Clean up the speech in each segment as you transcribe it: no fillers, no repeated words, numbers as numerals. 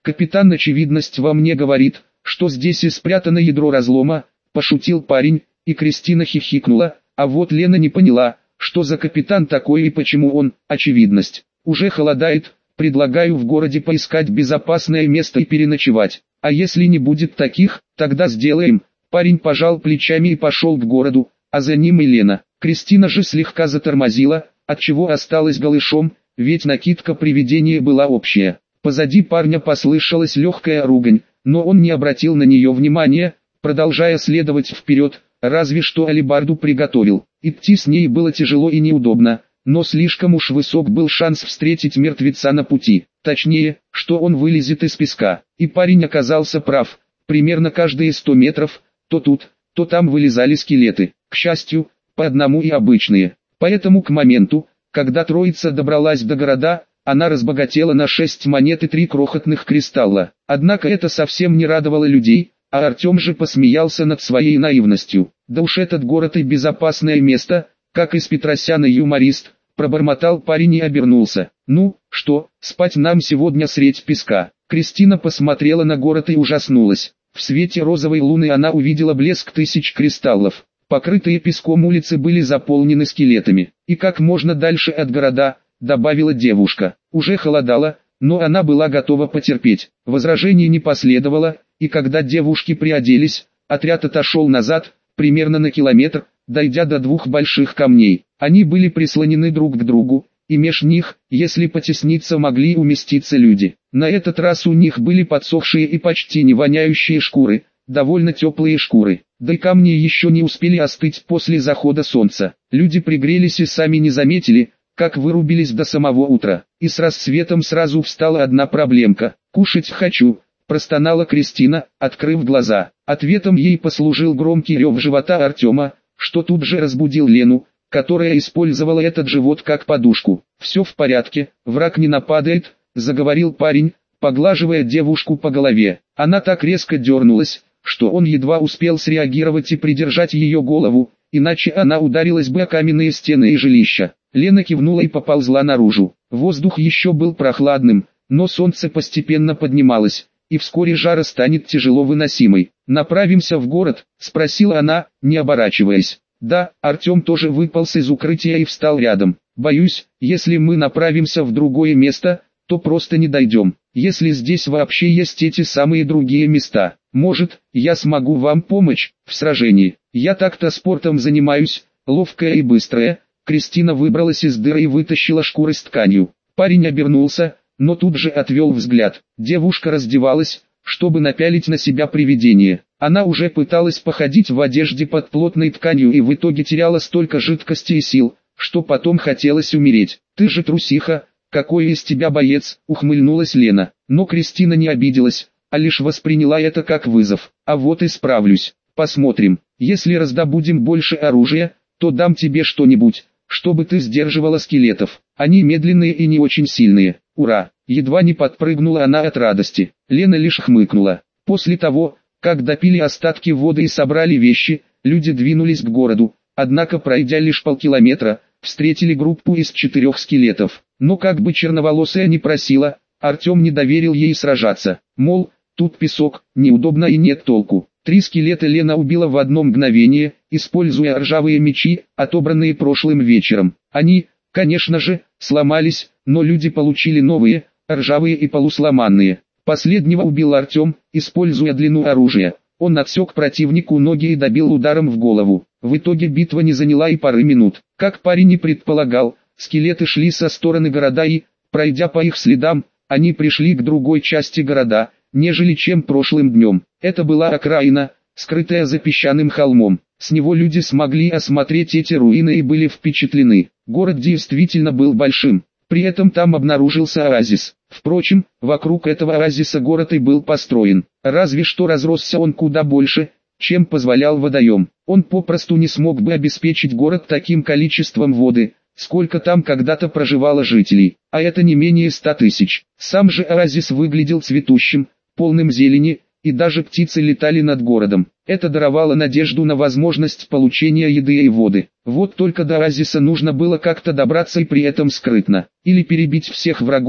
Капитан очевидность во мне говорит, что здесь и спрятано ядро разлома, пошутил парень, и Кристина хихикнула, а вот Лена не поняла, что за капитан такой и почему он, очевидность. Уже холодает, предлагаю в городе поискать безопасное место и переночевать. А если не будет таких, тогда сделаем. Парень пожал плечами и пошел к городу, а за ним и Лена. Кристина же слегка затормозила, отчего осталась голышом, ведь накидка привидения была общая. Позади парня послышалась легкая ругань, но он не обратил на нее внимания, продолжая следовать вперед, разве что алебарду приготовил. Идти с ней было тяжело и неудобно, но слишком уж высок был шанс встретить мертвеца на пути. Точнее, что он вылезет из песка. И парень оказался прав. Примерно каждые 100 метров, то тут, то там вылезали скелеты. К счастью, по одному и обычные. Поэтому к моменту, когда троица добралась до города, она разбогатела на 6 монет и 3 крохотных кристалла. Однако это совсем не радовало людей, а Артем же посмеялся над своей наивностью. Да уж этот город и безопасное место, как из Петросяна юморист, пробормотал парень и обернулся. Ну, что, спать нам сегодня средь песка? Кристина посмотрела на город и ужаснулась. В свете розовой луны она увидела блеск тысяч кристаллов. Покрытые песком улицы были заполнены скелетами. И как можно дальше от города, добавила девушка. Уже холодало, но она была готова потерпеть. Возражений не последовало, и когда девушки приоделись, отряд отошел назад, примерно на километр, дойдя до 2 больших камней. Они были прислонены друг к другу, и меж них, если потесниться, могли уместиться люди. На этот раз у них были подсохшие и почти не воняющие шкуры, довольно теплые шкуры. Да и камни еще не успели остыть после захода солнца. Люди пригрелись и сами не заметили, как вырубились до самого утра. И с рассветом сразу встала одна проблемка. «Кушать хочу», – простонала Кристина, открыв глаза. Ответом ей послужил громкий рев живота Артема, что тут же разбудил Лену, которая использовала этот живот как подушку. «Все в порядке, враг не нападает», – заговорил парень, поглаживая девушку по голове. Она так резко дернулась, что он едва успел среагировать и придержать ее голову, иначе она ударилась бы о каменные стены и жилища. Лена кивнула и поползла наружу. Воздух еще был прохладным, но солнце постепенно поднималось, и вскоре жара станет тяжело выносимой. «Направимся в город?» – спросила она, не оборачиваясь. «Да», Артем тоже выполз из укрытия и встал рядом. «Боюсь, если мы направимся в другое место, то просто не дойдем. Если здесь вообще есть эти самые другие места, может, я смогу вам помочь в сражении. Я так-то спортом занимаюсь, ловкая и быстрая». Кристина выбралась из дыры и вытащила шкуры с тканью. Парень обернулся, но тут же отвел взгляд. Девушка раздевалась, чтобы напялить на себя привидение. Она уже пыталась походить в одежде под плотной тканью и в итоге теряла столько жидкости и сил, что потом хотелось умереть. «Ты же трусиха, какой из тебя боец», — ухмыльнулась Лена. Но Кристина не обиделась, а лишь восприняла это как вызов. «А вот и справлюсь. Посмотрим. Если раздобудем больше оружия, то дам тебе что-нибудь, чтобы ты сдерживала скелетов. Они медленные и не очень сильные. Ура!» Едва не подпрыгнула она от радости. Лена лишь хмыкнула. После того, как допили остатки воды и собрали вещи, люди двинулись к городу. Однако, пройдя лишь полкилометра, встретили группу из 4 скелетов. Но как бы черноволосая не просила, Артем не доверил ей сражаться. Мол, тут песок, неудобно и нет толку. 3 скелета Лена убила в одно мгновение, используя ржавые мечи, отобранные прошлым вечером. Они, конечно же, сломались, но люди получили новые, ржавые и полусломанные. Последнего убил Артем, используя длину оружия. Он отсек противнику ноги и добил ударом в голову. В итоге битва не заняла и пары минут. Как парень и предполагал, скелеты шли со стороны города и, пройдя по их следам, они пришли к другой части города, нежели чем прошлым днем. Это была окраина, скрытая за песчаным холмом. С него люди смогли осмотреть эти руины и были впечатлены. Город действительно был большим. При этом там обнаружился оазис. Впрочем, вокруг этого оазиса город и был построен. Разве что разросся он куда больше, чем позволял водоем. Он попросту не смог бы обеспечить город таким количеством воды, сколько там когда-то проживало жителей. А это не менее 100 тысяч. Сам же оазис выглядел цветущим, полным зелени, и даже птицы летали над городом. Это даровало надежду на возможность получения еды и воды. Вот только до оазиса нужно было как-то добраться и при этом скрытно. Или перебить всех врагов,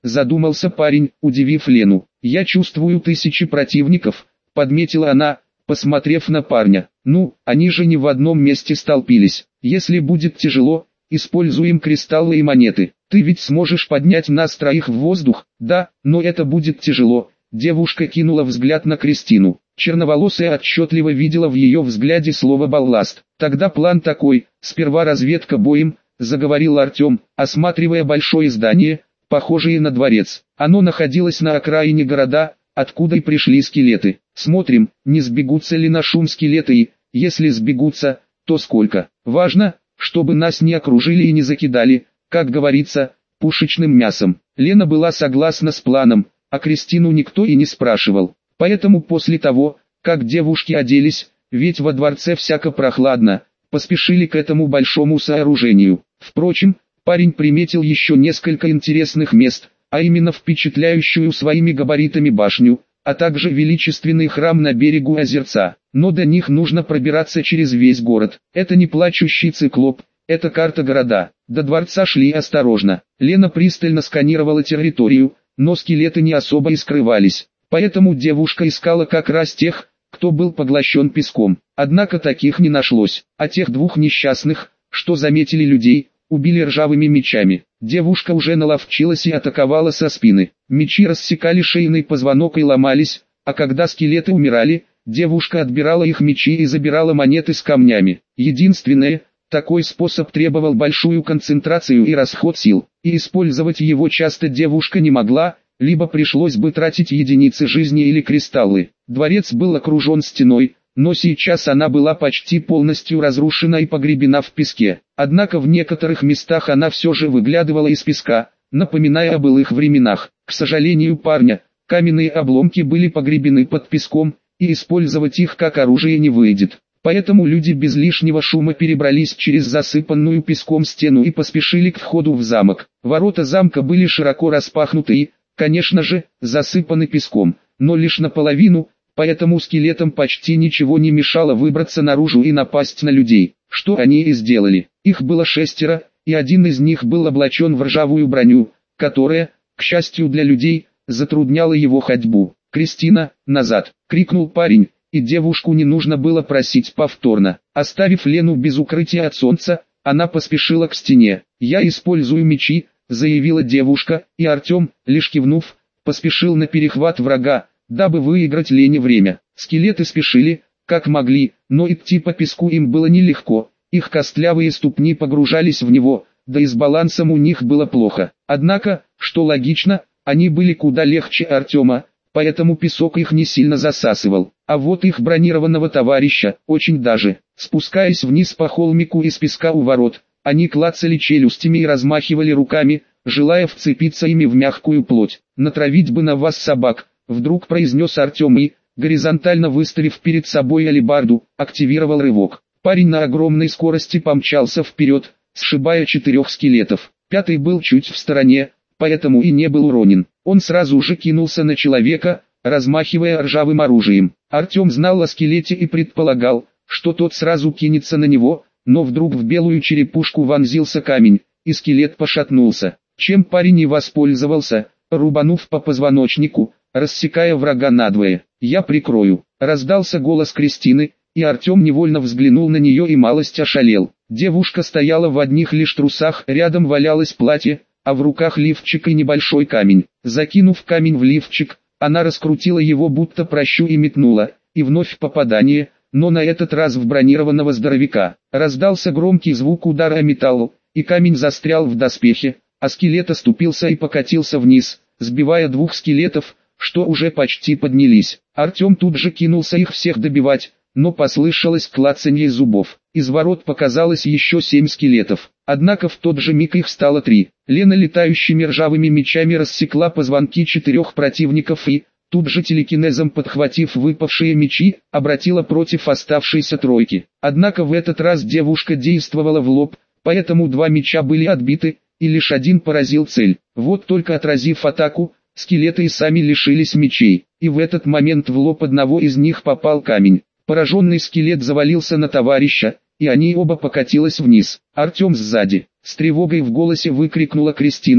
задумался парень, удивив Лену. «Я чувствую тысячи противников», — подметила она, посмотрев на парня. «Ну, они же не в одном месте столпились. Если будет тяжело, используем кристаллы и монеты. Ты ведь сможешь поднять нас троих в воздух?» «Да, но это будет тяжело». Девушка кинула взгляд на Кристину. Черноволосая отчетливо видела в ее взгляде слово «балласт». «Тогда план такой, сперва разведка боем», — заговорил Артем, осматривая большое здание, похожее на дворец. Оно находилось на окраине города, откуда и пришли скелеты. «Смотрим, не сбегутся ли на шум скелеты и, если сбегутся, то сколько. Важно, чтобы нас не окружили и не закидали, как говорится, пушечным мясом». Лена была согласна с планом, а Кристину никто и не спрашивал. Поэтому после того, как девушки оделись, ведь во дворце всяко прохладно, поспешили к этому большому сооружению. Впрочем, парень приметил еще несколько интересных мест, а именно впечатляющую своими габаритами башню, а также величественный храм на берегу озерца. Но до них нужно пробираться через весь город. Это не плачущий циклоп, это карта города. До дворца шли осторожно. Лена пристально сканировала территорию, но скелеты не особо и скрывались. Поэтому девушка искала как раз тех, кто был поглощен песком. Однако таких не нашлось, а тех двух несчастных, что заметили людей, убили ржавыми мечами. Девушка уже наловчилась и атаковала со спины. Мечи рассекали шейный позвонок и ломались, а когда скелеты умирали, девушка отбирала их мечи и забирала монеты с камнями. Единственное, такой способ требовал большую концентрацию и расход сил, и использовать его часто девушка не могла, либо пришлось бы тратить единицы жизни или кристаллы. Дворец был окружен стеной, но сейчас она была почти полностью разрушена и погребена в песке. Однако в некоторых местах она все же выглядывала из песка, напоминая о былых временах. К сожалению парня, каменные обломки были погребены под песком, и использовать их как оружие не выйдет. Поэтому люди без лишнего шума перебрались через засыпанную песком стену и поспешили к входу в замок. Ворота замка были широко распахнуты и, конечно же, засыпаны песком, но лишь наполовину, поэтому скелетам почти ничего не мешало выбраться наружу и напасть на людей, что они и сделали. Их было 6, и один из них был облачен в ржавую броню, которая, к счастью для людей, затрудняла его ходьбу. «Кристина, назад!» — крикнул парень, и девушку не нужно было просить повторно. Оставив Лену без укрытия от солнца, она поспешила к стене. «Я использую мечи», — заявила девушка, и Артем, лишь кивнув, поспешил на перехват врага, дабы выиграть Лене время. Скелеты спешили, как могли, но идти по песку им было нелегко, их костлявые ступни погружались в него, да и с балансом у них было плохо. Однако, что логично, они были куда легче Артема, поэтому песок их не сильно засасывал. А вот их бронированного товарища, очень даже. Спускаясь вниз по холмику из песка у ворот, они клацали челюстями и размахивали руками, желая вцепиться ими в мягкую плоть. «Натравить бы на вас собак», — вдруг произнес Артем и, горизонтально выставив перед собой алебарду, активировал рывок. Парень на огромной скорости помчался вперед, сшибая 4 скелетов. 5 был чуть в стороне, поэтому и не был уронен. Он сразу же кинулся на человека, размахивая ржавым оружием. Артем знал о скелете и предполагал, что тот сразу кинется на него, но вдруг в белую черепушку вонзился камень, и скелет пошатнулся. Чем парень и воспользовался, рубанув по позвоночнику, рассекая врага надвое. «Я прикрою», — раздался голос Кристины, и Артем невольно взглянул на нее и малость ошалел. Девушка стояла в одних лишь трусах, рядом валялось платье, а в руках лифчик и небольшой камень. Закинув камень в лифчик, она раскрутила его будто пращу и метнула, и вновь попадание, но на этот раз в бронированного здоровяка. Раздался громкий звук удара о металл, и камень застрял в доспехе, а скелет оступился и покатился вниз, сбивая 2 скелетов, что уже почти поднялись. Артем тут же кинулся их всех добивать, но послышалось клацанье зубов. Из ворот показалось еще 7 скелетов. Однако в тот же миг их стало 3. Лена летающими ржавыми мечами рассекла позвонки 4 противников и, тут же телекинезом подхватив выпавшие мечи, обратила против оставшейся 3. Однако в этот раз девушка действовала в лоб, поэтому 2 меча были отбиты, и лишь один поразил цель. Вот только отразив атаку, скелеты и сами лишились мечей, и в этот момент в лоб одного из них попал камень. Пораженный скелет завалился на товарища, и они оба покатились вниз. Артем сзади. С тревогой в голосе выкрикнула Кристина,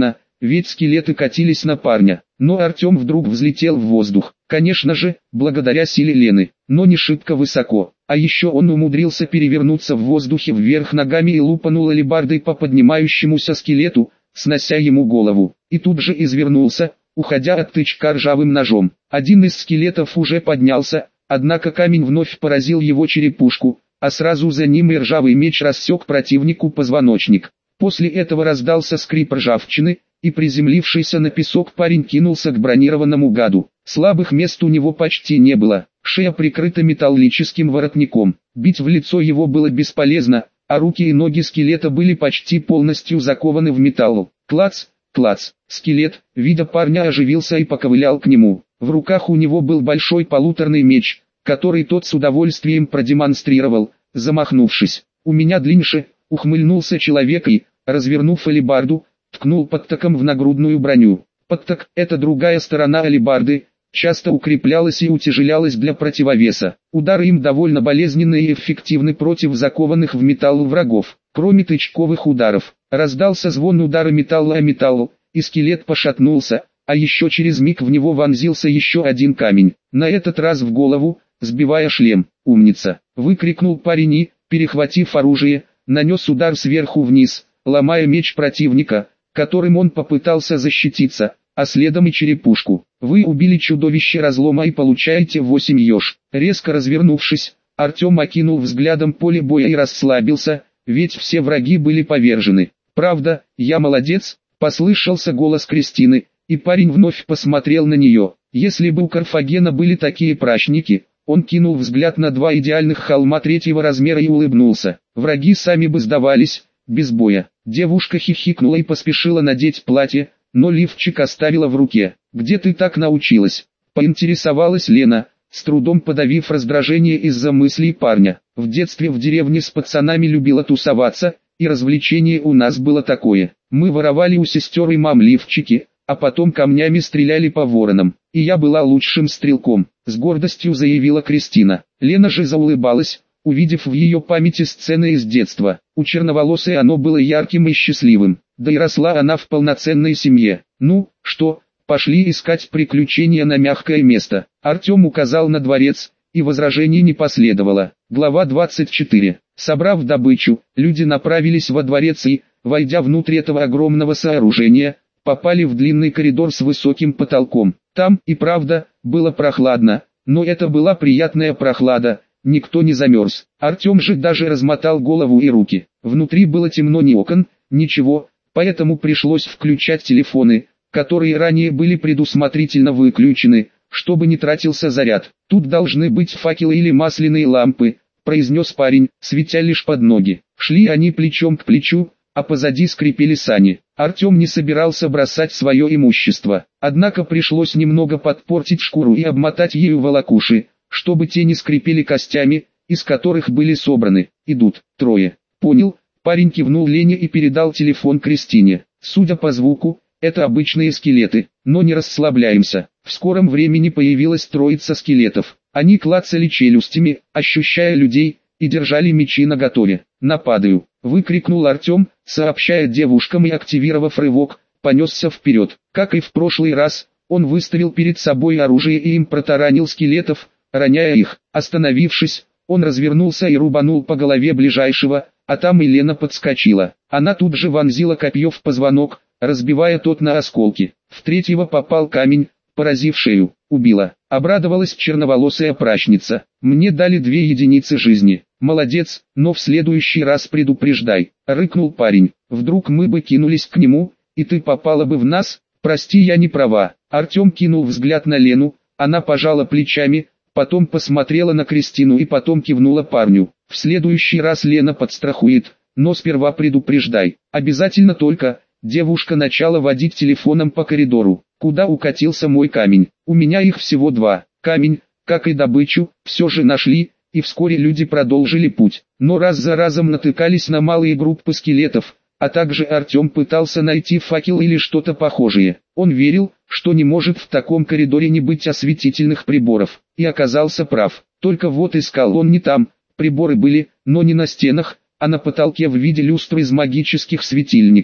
ведь скелеты катились на парня. Но Артем вдруг взлетел в воздух. Конечно же, благодаря силе Лены, но не шибко высоко. А еще он умудрился перевернуться в воздухе вверх ногами и лупанул алебардой по поднимающемуся скелету, снося ему голову. И тут же извернулся, уходя от тычка ржавым ножом. Один из скелетов уже поднялся, однако камень вновь поразил его черепушку, а сразу за ним и ржавый меч рассек противнику позвоночник. После этого раздался скрип ржавчины, и приземлившийся на песок парень кинулся к бронированному гаду. Слабых мест у него почти не было, шея прикрыта металлическим воротником. Бить в лицо его было бесполезно, а руки и ноги скелета были почти полностью закованы в металл. Клац, клац. Скелет, видя парня, оживился и поковылял к нему. В руках у него был большой полуторный меч, который тот с удовольствием продемонстрировал, замахнувшись. «У меня длиннее», — ухмыльнулся человек и, развернув алебарду, ткнул подтоком в нагрудную броню. Подток — это другая сторона алебарды, часто укреплялась и утяжелялась для противовеса. Удары им довольно болезненны и эффективны против закованных в металл врагов. Кроме тычковых ударов, раздался звон удара металла о металл, и скелет пошатнулся, а еще через миг в него вонзился еще один камень, на этот раз в голову, сбивая шлем. «Умница!» — выкрикнул парень и, перехватив оружие, нанес удар сверху вниз, ломая меч противника, которым он попытался защититься, а следом и черепушку. «Вы убили чудовище разлома и получаете 8 ёж». Резко развернувшись, Артем окинул взглядом поле боя и расслабился, ведь все враги были повержены. «Правда, я молодец», — послышался голос Кристины, и парень вновь посмотрел на нее. Если бы у Карфагена были такие прачники, он кинул взгляд на два идеальных холма третьего размера и улыбнулся. Враги сами бы сдавались, без боя. Девушка хихикнула и поспешила надеть платье, но лифчик оставила в руке. «Где ты так научилась?» — поинтересовалась Лена, с трудом подавив раздражение из-за мыслей парня. «В детстве в деревне с пацанами любила тусоваться, и развлечение у нас было такое. Мы воровали у сестер и мам лифчики, а потом камнями стреляли по воронам. И я была лучшим стрелком», — с гордостью заявила Кристина. Лена же заулыбалась, увидев в ее памяти сцены из детства. У черноволосой оно было ярким и счастливым, да и росла она в полноценной семье. «Ну, что, пошли искать приключения на мягкое место?» Артем указал на дворец, и возражений не последовало. Глава 24. Собрав добычу, люди направились во дворец и, войдя внутрь этого огромного сооружения, попали в длинный коридор с высоким потолком. Там, и правда, было прохладно, но это была приятная прохлада. Никто не замерз. Артем же даже размотал голову и руки. Внутри было темно, ни окон, ничего, поэтому пришлось включать телефоны, которые ранее были предусмотрительно выключены, чтобы не тратился заряд. «Тут должны быть факелы или масляные лампы», — произнес парень, светя лишь под ноги. Шли они плечом к плечу, а позади скрипели сани. Артем не собирался бросать свое имущество, однако пришлось немного подпортить шкуру и обмотать ею волокуши, чтобы те не скрипели костями, из которых были собраны. «Идут, трое». «Понял», парень кивнул Лене и передал телефон Кристине. «Судя по звуку, это обычные скелеты, но не расслабляемся». В скором времени появилась троица скелетов. Они клацали челюстями, ощущая людей, и держали мечи наготове. «Нападаю», — выкрикнул Артем, сообщая девушкам и, активировав рывок, понесся вперед. Как и в прошлый раз, он выставил перед собой оружие и им протаранил скелетов, роняя их. Остановившись, он развернулся и рубанул по голове ближайшего, а там и Лена подскочила. Она тут же вонзила копье в позвонок, разбивая тот на осколки. В третьего попал камень, поразив шею. «Убила», — обрадовалась черноволосая прачница. «Мне дали 2 единицы жизни». «Молодец, но в следующий раз предупреждай», — рыкнул парень. «Вдруг мы бы кинулись к нему, и ты попала бы в нас? Прости, я не права». Артем кинул взгляд на Лену, она пожала плечами, потом посмотрела на Кристину и потом кивнула парню. «В следующий раз Лена подстрахует, но сперва предупреждай. Обязательно только...» Девушка начала водить телефоном по коридору. «Куда укатился мой камень? У меня их всего 2. Камень, как и добычу, все же нашли, и вскоре люди продолжили путь. Но раз за разом натыкались на малые группы скелетов, а также Артем пытался найти факел или что-то похожее. Он верил, что не может в таком коридоре не быть осветительных приборов, и оказался прав. Только вот искал он не там, приборы были, но не на стенах, а на потолке в виде люстр из магических светильников.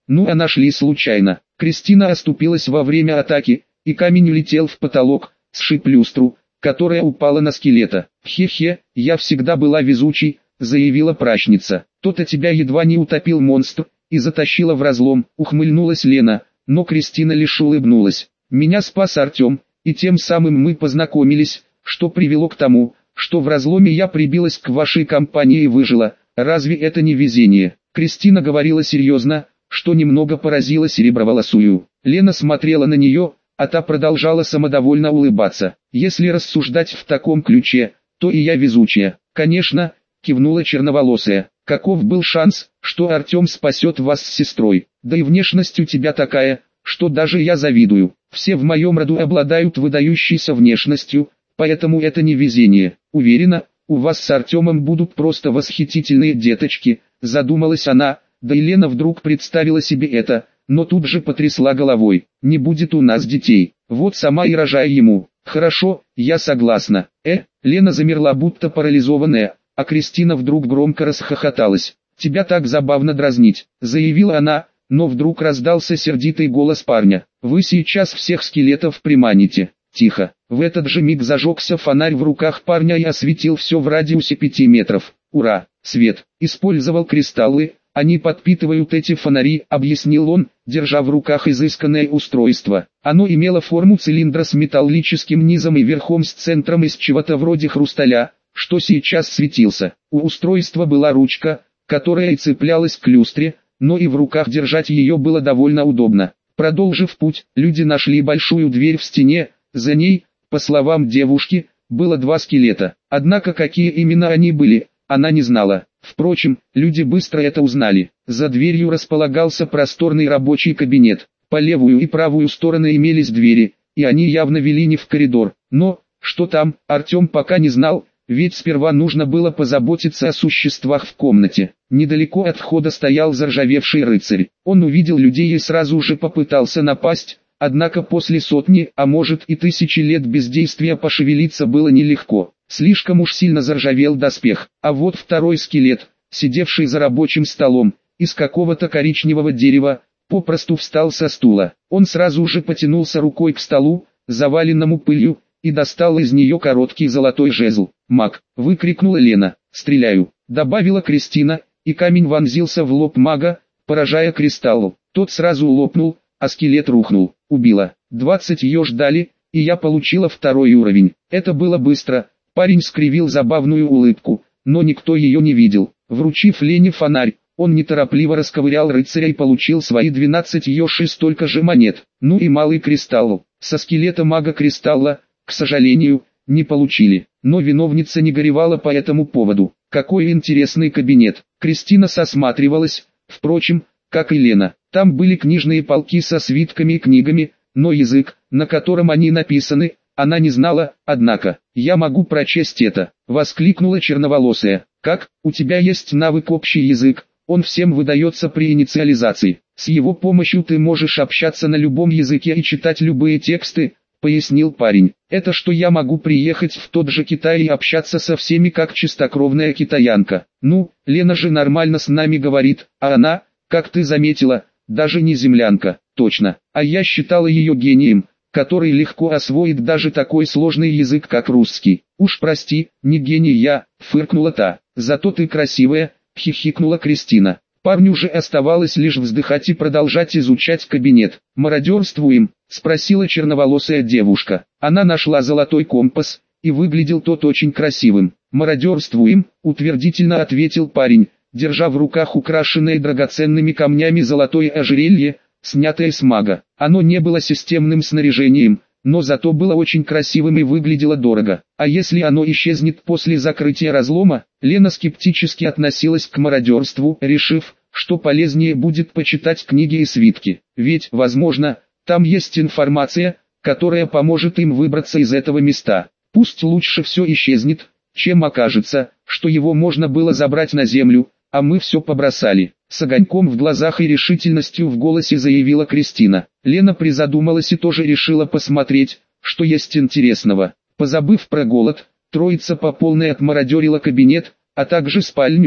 Ну а нашли случайно. Кристина оступилась во время атаки, и камень улетел в потолок, сшиб люстру, которая упала на скелета. «Хе-хе, я всегда была везучей», — заявила прачница. «То-то тебя едва не утопил монстр и затащила в разлом», — ухмыльнулась Лена, но Кристина лишь улыбнулась. «Меня спас Артем, и тем самым мы познакомились, что привело к тому, что в разломе я прибилась к вашей компании и выжила. Разве это не везение?» Кристина говорила серьезно, что немного поразило сереброволосую. Лена смотрела на нее, а та продолжала самодовольно улыбаться. «Если рассуждать в таком ключе, то и я везучая». «Конечно», — кивнула черноволосая. «Каков был шанс, что Артем спасет вас с сестрой? Да и внешность у тебя такая, что даже я завидую. Все в моем роду обладают выдающейся внешностью, поэтому это не везение. Уверена, у вас с Артемом будут просто восхитительные деточки», — задумалась она, да и Лена вдруг представила себе это, но тут же потрясла головой. «Не будет у нас детей, вот сама и рожай ему». «Хорошо, я согласна». Лена замерла будто парализованная, а Кристина вдруг громко расхохоталась. «Тебя так забавно дразнить», — заявила она, но вдруг раздался сердитый голос парня. «Вы сейчас всех скелетов приманите». Тихо. В этот же миг зажегся фонарь в руках парня и осветил все в радиусе 5 метров. «Ура! Свет! Использовал кристаллы, они подпитывают эти фонари», — объяснил он, держа в руках изысканное устройство. Оно имело форму цилиндра с металлическим низом и верхом с центром из чего-то вроде хрусталя, что сейчас светился. У устройства была ручка, которая и цеплялась к люстре, но и в руках держать ее было довольно удобно. Продолжив путь, люди нашли большую дверь в стене, за ней, по словам девушки, было 2 скелета. Однако какие именно они были, она не знала. Впрочем, люди быстро это узнали. За дверью располагался просторный рабочий кабинет. По левую и правую стороны имелись двери, и они явно вели не в коридор. Но, что там, Артем пока не знал, ведь сперва нужно было позаботиться о существах в комнате. Недалеко от входа стоял заржавевший рыцарь. Он увидел людей и сразу же попытался напасть, однако после сотни, а может и 1000 лет бездействия пошевелиться было нелегко. Слишком уж сильно заржавел доспех. А вот второй скелет, сидевший за рабочим столом, из какого-то коричневого дерева, попросту встал со стула. Он сразу же потянулся рукой к столу, заваленному пылью, и достал из нее короткий золотой жезл. «Маг!» — выкрикнула Лена. «Стреляю!» — добавила Кристина, и камень вонзился в лоб мага, поражая кристалл. Тот сразу лопнул, а скелет рухнул. «Убила!» 20 ее ждали, и я получила 2-й уровень. Это было быстро. Парень скривил забавную улыбку, но никто ее не видел. Вручив Лене фонарь, он неторопливо расковырял рыцаря и получил свои 12 йоши столько же монет. Ну и малый кристалл. Со скелета мага кристалла, к сожалению, не получили. Но виновница не горевала по этому поводу. Какой интересный кабинет. Кристина осматривалась, впрочем, как и Лена. Там были книжные полки со свитками и книгами, но язык, на котором они написаны, она не знала. «Однако, я могу прочесть это», — воскликнула черноволосая. «Как? У тебя есть навык общий язык, он всем выдается при инициализации. С его помощью ты можешь общаться на любом языке и читать любые тексты», — пояснил парень. «Это что я могу приехать в тот же Китай и общаться со всеми как чистокровная китаянка. Ну, Лена же нормально с нами говорит, а она, как ты заметила, даже не землянка». «Точно, а я считала ее гением, который легко освоит даже такой сложный язык как русский». «Уж прости, не гений я», — фыркнула та. «Зато ты красивая», — хихикнула Кристина. Парню же оставалось лишь вздыхать и продолжать изучать кабинет. «Мародерствуем?» — спросила черноволосая девушка. Она нашла золотой компас, и выглядел тот очень красивым. «Мародерствуем?» — утвердительно ответил парень, держа в руках украшенное драгоценными камнями золотое ожерелье, снятое с мага. Оно не было системным снаряжением, но зато было очень красивым и выглядело дорого. А если оно исчезнет после закрытия разлома? Лена скептически относилась к мародерству, решив, что полезнее будет почитать книги и свитки. Ведь, возможно, там есть информация, которая поможет им выбраться из этого места. Пусть лучше все исчезнет, чем окажется, что его можно было забрать на землю, а мы все побросали. С огоньком в глазах и решительностью в голосе заявила Кристина. Лена призадумалась и тоже решила посмотреть, что есть интересного. Позабыв про голод, троица по полной отмародерила кабинет, а также спальню,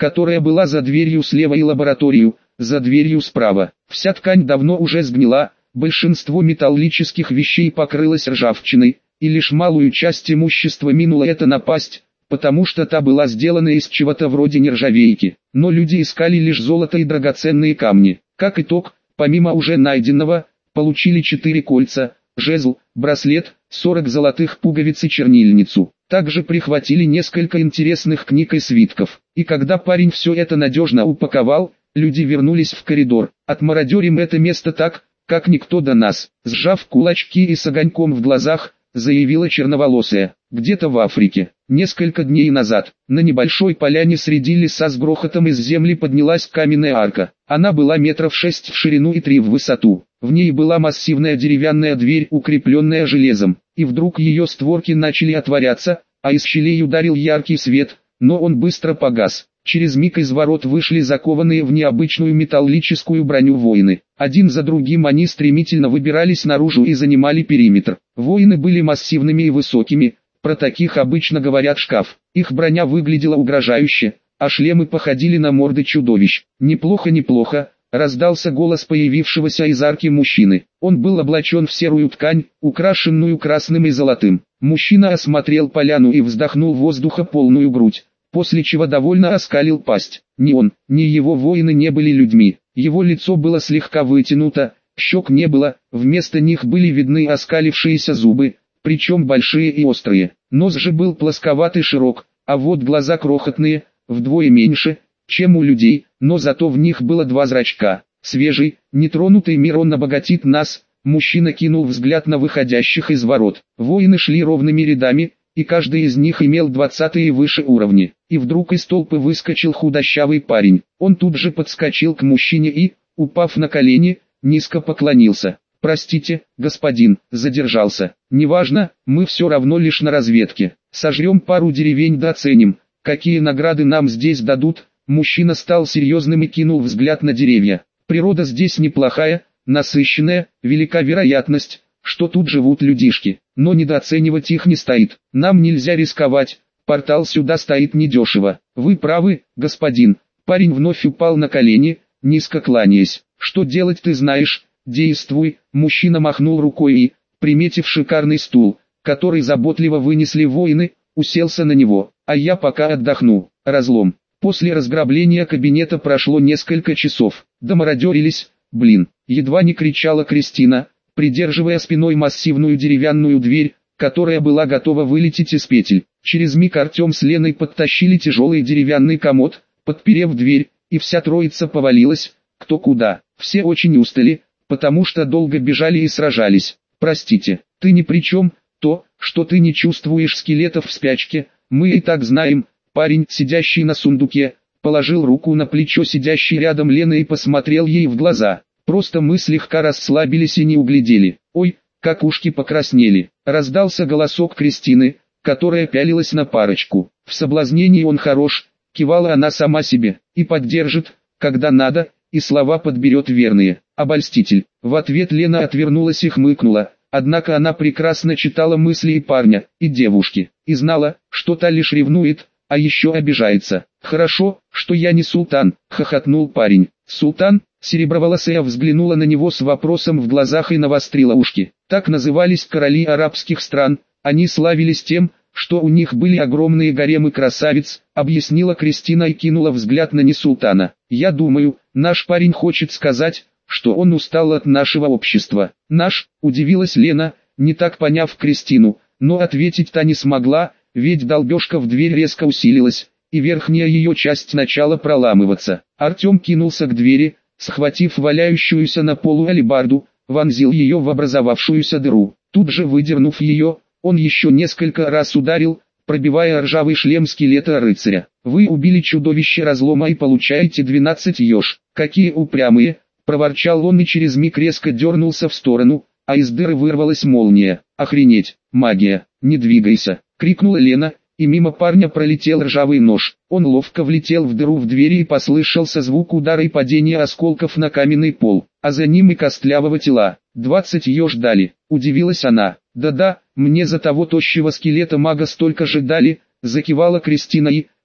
которая была за дверью слева, и лабораторию, за дверью справа. Вся ткань давно уже сгнила, большинство металлических вещей покрылось ржавчиной, и лишь малую часть имущества минула эта напасть, потому что та была сделана из чего-то вроде нержавейки. Но люди искали лишь золото и драгоценные камни. Как итог, помимо уже найденного, получили 4 кольца, жезл, браслет, 40 золотых пуговиц и чернильницу. Также прихватили несколько интересных книг и свитков. И когда парень все это надежно упаковал, люди вернулись в коридор. Отмародерим это место так, как никто до нас. Сжав кулачки и с огоньком в глазах, заявила черноволосая. Где-то в Африке, несколько дней назад, на небольшой поляне среди леса с грохотом из земли поднялась каменная арка. Она была метров 6 в ширину и 3 в высоту. В ней была массивная деревянная дверь, укрепленная железом. И вдруг ее створки начали отворяться, а из щелей ударил яркий свет, но он быстро погас. Через миг из ворот вышли закованные в необычную металлическую броню воины. Один за другим они стремительно выбирались наружу и занимали периметр. Воины были массивными и высокими, про таких обычно говорят шкаф. Их броня выглядела угрожающе, а шлемы походили на морды чудовищ. «Неплохо, неплохо», — раздался голос появившегося из арки мужчины. Он был облачен в серую ткань, украшенную красным и золотым. Мужчина осмотрел поляну и вздохнул воздуха полную грудь, после чего довольно оскалил пасть. Ни он, ни его воины не были людьми. Его лицо было слегка вытянуто, щек не было, вместо них были видны оскалившиеся зубы, причем большие и острые. Нос же был плосковат и широк, а вот глаза крохотные, вдвое меньше, чем у людей, но зато в них было 2 зрачка. Свежий, нетронутый мир, он обогатит нас. Мужчина кинул взгляд на выходящих из ворот. Воины шли ровными рядами, и каждый из них имел 20 и выше уровни. И вдруг из толпы выскочил худощавый парень. Он тут же подскочил к мужчине и, упав на колени, низко поклонился. «Простите, господин, задержался. Неважно, мы все равно лишь на разведке. Сожрем пару деревень да оценим, какие награды нам здесь дадут». Мужчина стал серьезным и кинул взгляд на деревья. «Природа здесь неплохая, насыщенная, велика вероятность, что тут живут людишки, но недооценивать их не стоит. Нам нельзя рисковать, портал сюда стоит недешево». «Вы правы, господин». Парень вновь упал на колени, низко кланяясь. «Что делать ты знаешь, действуй». Мужчина махнул рукой и, приметив шикарный стул, который заботливо вынесли воины, уселся на него. «А я пока отдохну». Разлом. После разграбления кабинета прошло несколько часов. Домародерились, блин, едва не кричала Кристина, придерживая спиной массивную деревянную дверь, которая была готова вылететь из петель. Через миг Артем с Леной подтащили тяжелый деревянный комод, подперев дверь, и вся троица повалилась, кто куда. Все очень устали, потому что долго бежали и сражались. «Простите, ты ни при чем, то, что ты не чувствуешь скелетов в спячке, мы и так знаем». Парень, сидящий на сундуке, положил руку на плечо сидящей рядом Лены и посмотрел ей в глаза. «Просто мы слегка расслабились и не углядели. Ой, как ушки покраснели». Раздался голосок Кристины, которая пялилась на парочку. «В соблазнении он хорош», кивала она сама себе, «и поддержит, когда надо, и слова подберет верные». Обольститель. В ответ Лена отвернулась и хмыкнула, однако она прекрасно читала мысли и парня, и девушки, и знала, что та лишь ревнует, а еще обижается. «Хорошо, что я не султан», — хохотнул парень. «Султан?» Сереброволосая взглянула на него с вопросом в глазах и навострила ушки. Так назывались короли арабских стран, они славились тем, что у них были огромные гаремы красавиц, объяснила Кристина и кинула взгляд на несултана. «Я думаю, наш парень хочет сказать, что он устал от нашего общества». «Наш?» — удивилась Лена, не так поняв Кристину, но ответить та не смогла, ведь долбежка в дверь резко усилилась, и верхняя ее часть начала проламываться. Артем кинулся к двери, схватив валяющуюся на полу алебарду, вонзил ее в образовавшуюся дыру. Тут же выдернув ее, он еще несколько раз ударил, пробивая ржавый шлем скелета рыцаря. «Вы убили чудовище разлома и получаете 12 еж». «Какие упрямые!» — проворчал он и через миг резко дернулся в сторону, а из дыры вырвалась молния. «Охренеть, магия, не двигайся!» — крикнула Лена, и мимо парня пролетел ржавый нож. Он ловко влетел в дыру в двери и послышался звук удара и падения осколков на каменный пол, а за ним и костлявого тела. 20 еж дали, удивилась она. «Да-да, мне за того тощего скелета мага столько же дали», закивала Кристина и,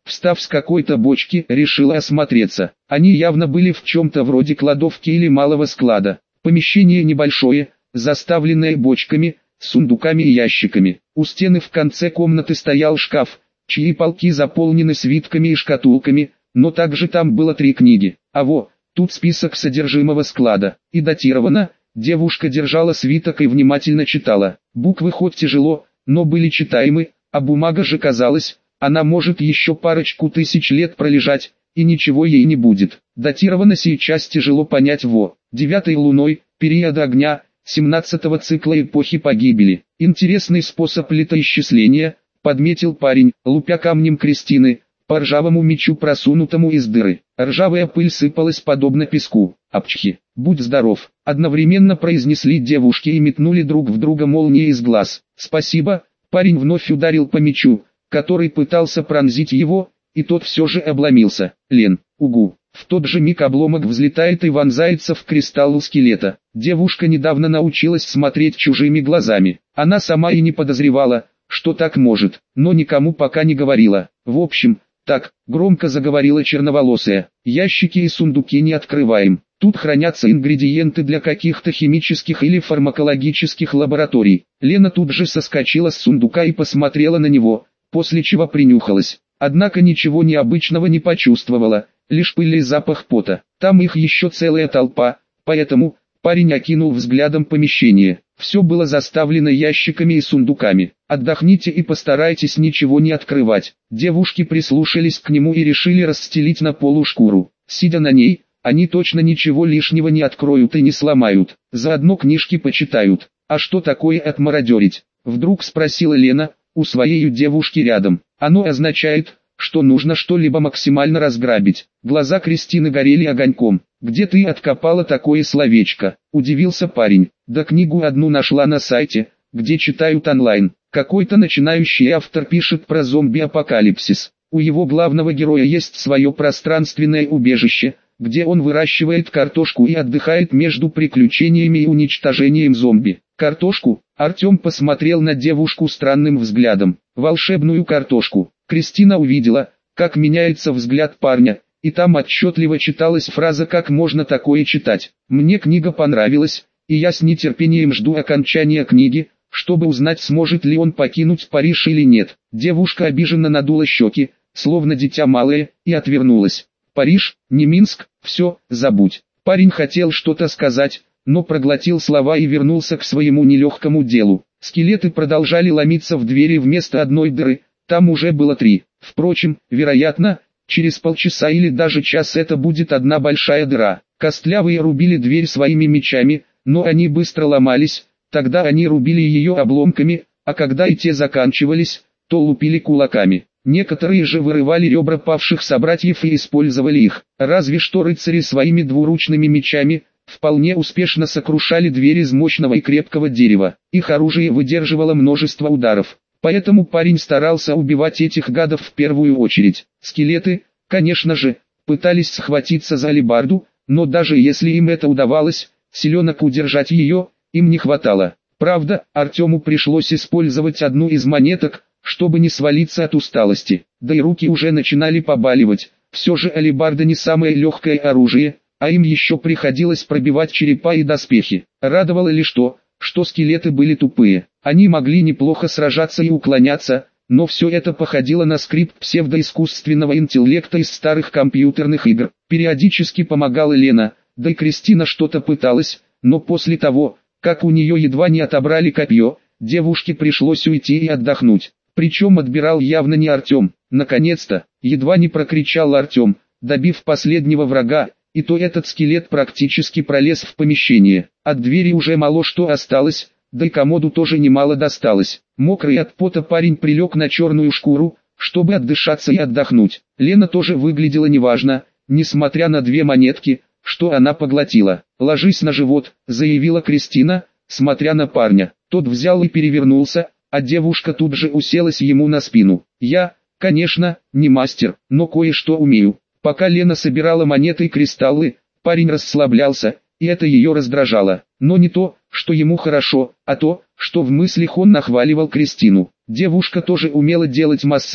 Встав с какой-то бочки, решила осмотреться. Они явно были в чем-то вроде кладовки или малого склада. Помещение небольшое, заставленное бочками, сундуками и ящиками. У стены в конце комнаты стоял шкаф, чьи полки заполнены свитками и шкатулками, но также там было 3 книги. А во, тут список содержимого склада. И датировано. Девушка держала свиток и внимательно читала. Буквы хоть тяжело, но были читаемы, а бумага же казалась, она может еще парочку тысяч лет пролежать, и ничего ей не будет. Датировано сейчас тяжело понять 9-й луной, период огня, 17-го цикла эпохи погибели. Интересный способ летоисчисления, подметил парень, лупя камнем Кристины, по ржавому мечу, просунутому из дыры. Ржавая пыль сыпалась подобно песку. «Апчхи, будь здоров!» Одновременно произнесли девушки и метнули друг в друга молнии из глаз. «Спасибо!» Парень вновь ударил по мечу, который пытался пронзить его, и тот все же обломился. «Лен, угу!» В тот же миг обломок взлетает и вонзается в кристалл скелета. Девушка недавно научилась смотреть чужими глазами. Она сама и не подозревала, что так может, но никому пока не говорила. В общем, так, громко заговорила черноволосая, ящики и сундуки не открываем. Тут хранятся ингредиенты для каких-то химических или фармакологических лабораторий. Лена тут же соскочила с сундука и посмотрела на него, после чего принюхалась. Однако ничего необычного не почувствовала, лишь пыль и запах пота. Там их еще целая толпа, поэтому парень окинул взглядом помещение. Все было заставлено ящиками и сундуками. «Отдохните и постарайтесь ничего не открывать». Девушки прислушались к нему и решили расстелить на полу шкуру. Сидя на ней, они точно ничего лишнего не откроют и не сломают. Заодно книжки почитают. «А что такое отмародерить?» Вдруг спросила Лена, у своей девушки рядом. «Оно означает, что нужно что-либо максимально разграбить». Глаза Кристины горели огоньком. «Где ты откопала такое словечко?» – удивился парень. «Да книгу одну нашла на сайте, где читают онлайн. Какой-то начинающий автор пишет про зомби-апокалипсис. У его главного героя есть свое пространственное убежище, где он выращивает картошку и отдыхает между приключениями и уничтожением зомби». «Картошку?» Артем посмотрел на девушку странным взглядом. «Волшебную картошку». Кристина увидела, как меняется взгляд парня, и там отчетливо читалась фраза «как можно такое читать?». «Мне книга понравилась, и я с нетерпением жду окончания книги, чтобы узнать, сможет ли он покинуть Париж или нет». Девушка обиженно надула щеки, словно дитя малое, и отвернулась. «Париж, не Минск, все, забудь». Парень хотел что-то сказать, но проглотил слова и вернулся к своему нелегкому делу. Скелеты продолжали ломиться в двери вместо одной дыры, там уже было 3. Впрочем, вероятно, через полчаса или даже час это будет одна большая дыра. Костлявые рубили дверь своими мечами, но они быстро ломались, тогда они рубили ее обломками, а когда и те заканчивались, то лупили кулаками. Некоторые же вырывали ребра павших собратьев и использовали их. Разве что рыцари своими двуручными мечами вполне успешно сокрушали дверь из мощного и крепкого дерева. Их оружие выдерживало множество ударов. Поэтому парень старался убивать этих гадов в первую очередь. Скелеты, конечно же, пытались схватиться за алебарду, но даже если им это удавалось, силенок удержать ее, им не хватало. Правда, Артему пришлось использовать одну из монеток, чтобы не свалиться от усталости. Да и руки уже начинали побаливать. Все же алебарда не самое легкое оружие, а им еще приходилось пробивать черепа и доспехи. Радовало лишь то, что скелеты были тупые. Они могли неплохо сражаться и уклоняться, но все это походило на скрипт псевдоискусственного интеллекта из старых компьютерных игр. Периодически помогала Лена, да и Кристина что-то пыталась, но после того, как у нее едва не отобрали копье, девушке пришлось уйти и отдохнуть. Причем отбирал явно не Артем. «Наконец-то!» — едва не прокричал Артем, добив последнего врага, и то этот скелет практически пролез в помещение. От двери уже мало что осталось, да и комоду тоже немало досталось. Мокрый от пота парень прилег на черную шкуру, чтобы отдышаться и отдохнуть. Лена тоже выглядела неважно, несмотря на 2 монетки, что она поглотила. «Ложись на живот», — заявила Кристина, смотря на парня. Тот взял и перевернулся, а девушка тут же уселась ему на спину. «Я, конечно, не мастер, но кое-что умею». Пока Лена собирала монеты и кристаллы, парень расслаблялся, и это ее раздражало. Но не то, что ему хорошо, а то, что в мыслях он нахваливал Кристину. Девушка тоже умела делать массаж,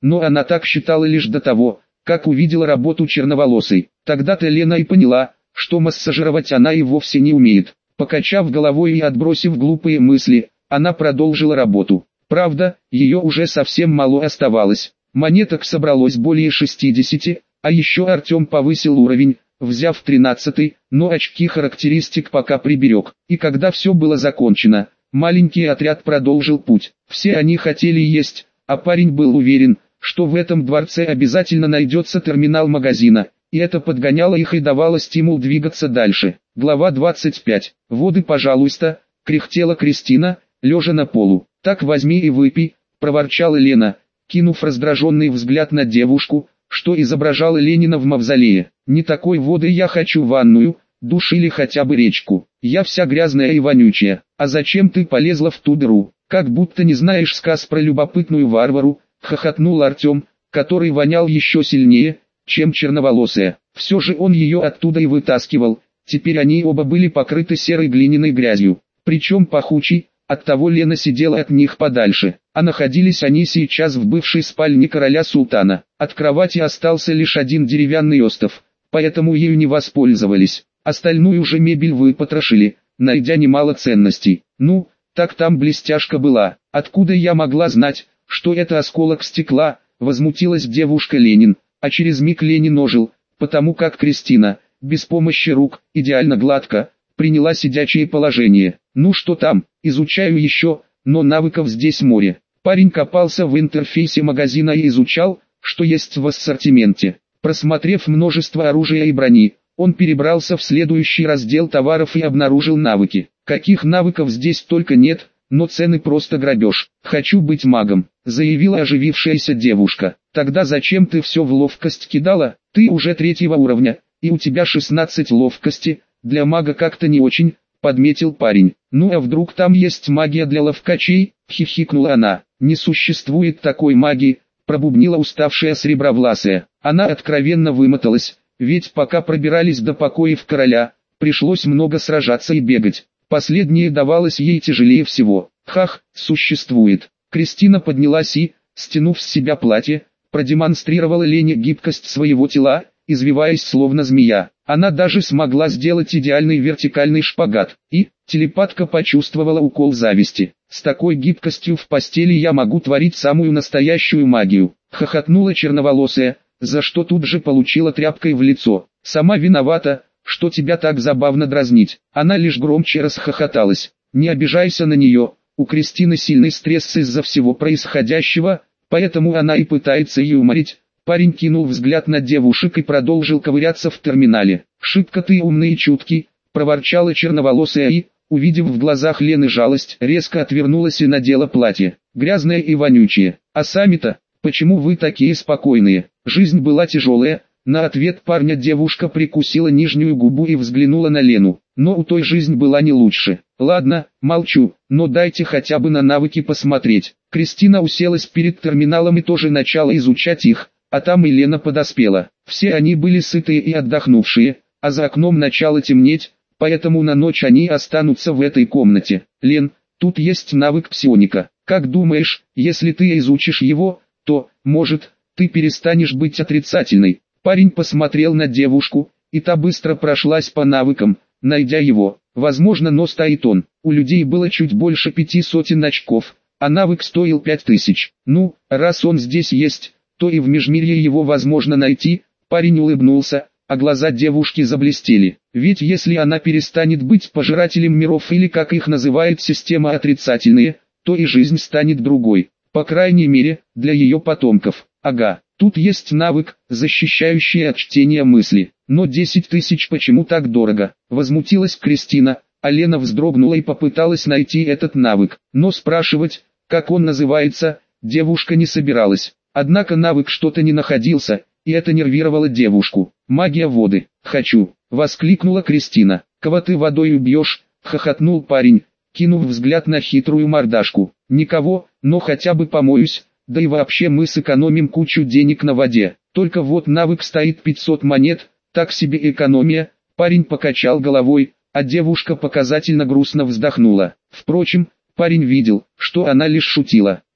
но она так считала лишь до того, как увидела работу черноволосой. Тогда-то Лена и поняла, что массажировать она и вовсе не умеет. Покачав головой и отбросив глупые мысли, она продолжила работу. Правда, ее уже совсем мало оставалось. Монеток собралось более 60, а еще Артем повысил уровень, взяв 13-й, но очки характеристик пока приберег. И когда все было закончено, маленький отряд продолжил путь. Все они хотели есть, а парень был уверен, что в этом дворце обязательно найдется терминал магазина, и это подгоняло их и давало стимул двигаться дальше. Глава 25. «Воды, пожалуйста», — кряхтела Кристина, лежа на полу. «Так возьми и выпей», — проворчала Лена, кинув раздраженный взгляд на девушку, что изображала Ленина в мавзолее. «Не такой воды я хочу, ванную, душ или хотя бы речку. Я вся грязная и вонючая. А зачем ты полезла в ту дыру? Как будто не знаешь сказ про любопытную Варвару», — хохотнул Артем, который вонял еще сильнее, чем черноволосая. Все же он ее оттуда и вытаскивал. Теперь они оба были покрыты серой глиняной грязью, причем пахучей. Оттого Лена сидела от них подальше, а находились они сейчас в бывшей спальне короля Султана. От кровати остался лишь один деревянный остов, поэтому ею не воспользовались. Остальную же мебель выпотрошили, найдя немало ценностей. «Ну, так там блестяшка была. Откуда я могла знать, что это осколок стекла?» — возмутилась девушка Ленин, а через миг Ленин ожил, потому как Кристина, без помощи рук, идеально гладко, приняла сидячее положение. «Ну что там, изучаю еще, но навыков здесь море». Парень копался в интерфейсе магазина и изучал, что есть в ассортименте. Просмотрев множество оружия и брони, он перебрался в следующий раздел товаров и обнаружил навыки. Каких навыков здесь только нет, но цены просто грабеж. «Хочу быть магом», — заявила оживившаяся девушка. «Тогда зачем ты все в ловкость кидала? Ты уже 3-го уровня, и у тебя 16 ловкости, для мага как-то не очень», — подметил парень. «Ну а вдруг там есть магия для ловкачей?» — хихикнула она. «Не существует такой магии», — пробубнила уставшая сребровласая. Она откровенно вымоталась, ведь пока пробирались до покоев короля, пришлось много сражаться и бегать. Последнее давалось ей тяжелее всего. «Хах, существует». Кристина поднялась и, стянув с себя платье, продемонстрировала Лене гибкость своего тела, извиваясь словно змея. Она даже смогла сделать идеальный вертикальный шпагат, и телепатка почувствовала укол зависти. «С такой гибкостью в постели я могу творить самую настоящую магию», — хохотнула черноволосая, за что тут же получила тряпкой в лицо. «Сама виновата, что тебя так забавно дразнить». Она лишь громче расхохоталась. «Не обижайся на нее, у Кристины сильный стресс из-за всего происходящего, поэтому она и пытается юморить». Парень кинул взгляд на девушек и продолжил ковыряться в терминале. «Шибко ты умный и чуткий», — проворчала черноволосая и, увидев в глазах Лены жалость, резко отвернулась и надела платье. «Грязное и вонючее. А сами-то, почему вы такие спокойные? Жизнь была тяжелая». На ответ парня девушка прикусила нижнюю губу и взглянула на Лену. Но у той жизнь была не лучше. «Ладно, молчу, но дайте хотя бы на навыки посмотреть». Кристина уселась перед терминалом и тоже начала изучать их, а там и Лена подоспела. Все они были сытые и отдохнувшие, а за окном начало темнеть, поэтому на ночь они останутся в этой комнате. «Лен, тут есть навык псионика. Как думаешь, если ты изучишь его, то, может, ты перестанешь быть отрицательной?» Парень посмотрел на девушку, и та быстро прошлась по навыкам, найдя его. Возможно, но стоит он. У людей было чуть больше 500 очков, а навык стоил 5000. Ну, раз он здесь есть, то и в межмирье его возможно найти. Парень улыбнулся, а глаза девушки заблестели. Ведь если она перестанет быть пожирателем миров или как их называет система отрицательные, то и жизнь станет другой. По крайней мере, для ее потомков. Ага. Тут есть навык, защищающий от чтения мысли. Но 10 000 почему так дорого? Возмутилась Кристина, а Лена вздрогнула и попыталась найти этот навык. Но спрашивать, как он называется, девушка не собиралась. Однако навык что-то не находился, и это нервировало девушку. «Магия воды. Хочу!» — воскликнула Кристина. «Кого ты водой убьешь?» — хохотнул парень, кинув взгляд на хитрую мордашку. «Никого, но хотя бы помоюсь. Да и вообще мы сэкономим кучу денег на воде. Только вот навык стоит 500 монет, так себе экономия». Парень покачал головой, а девушка показательно грустно вздохнула. Впрочем, парень видел, что она лишь шутила.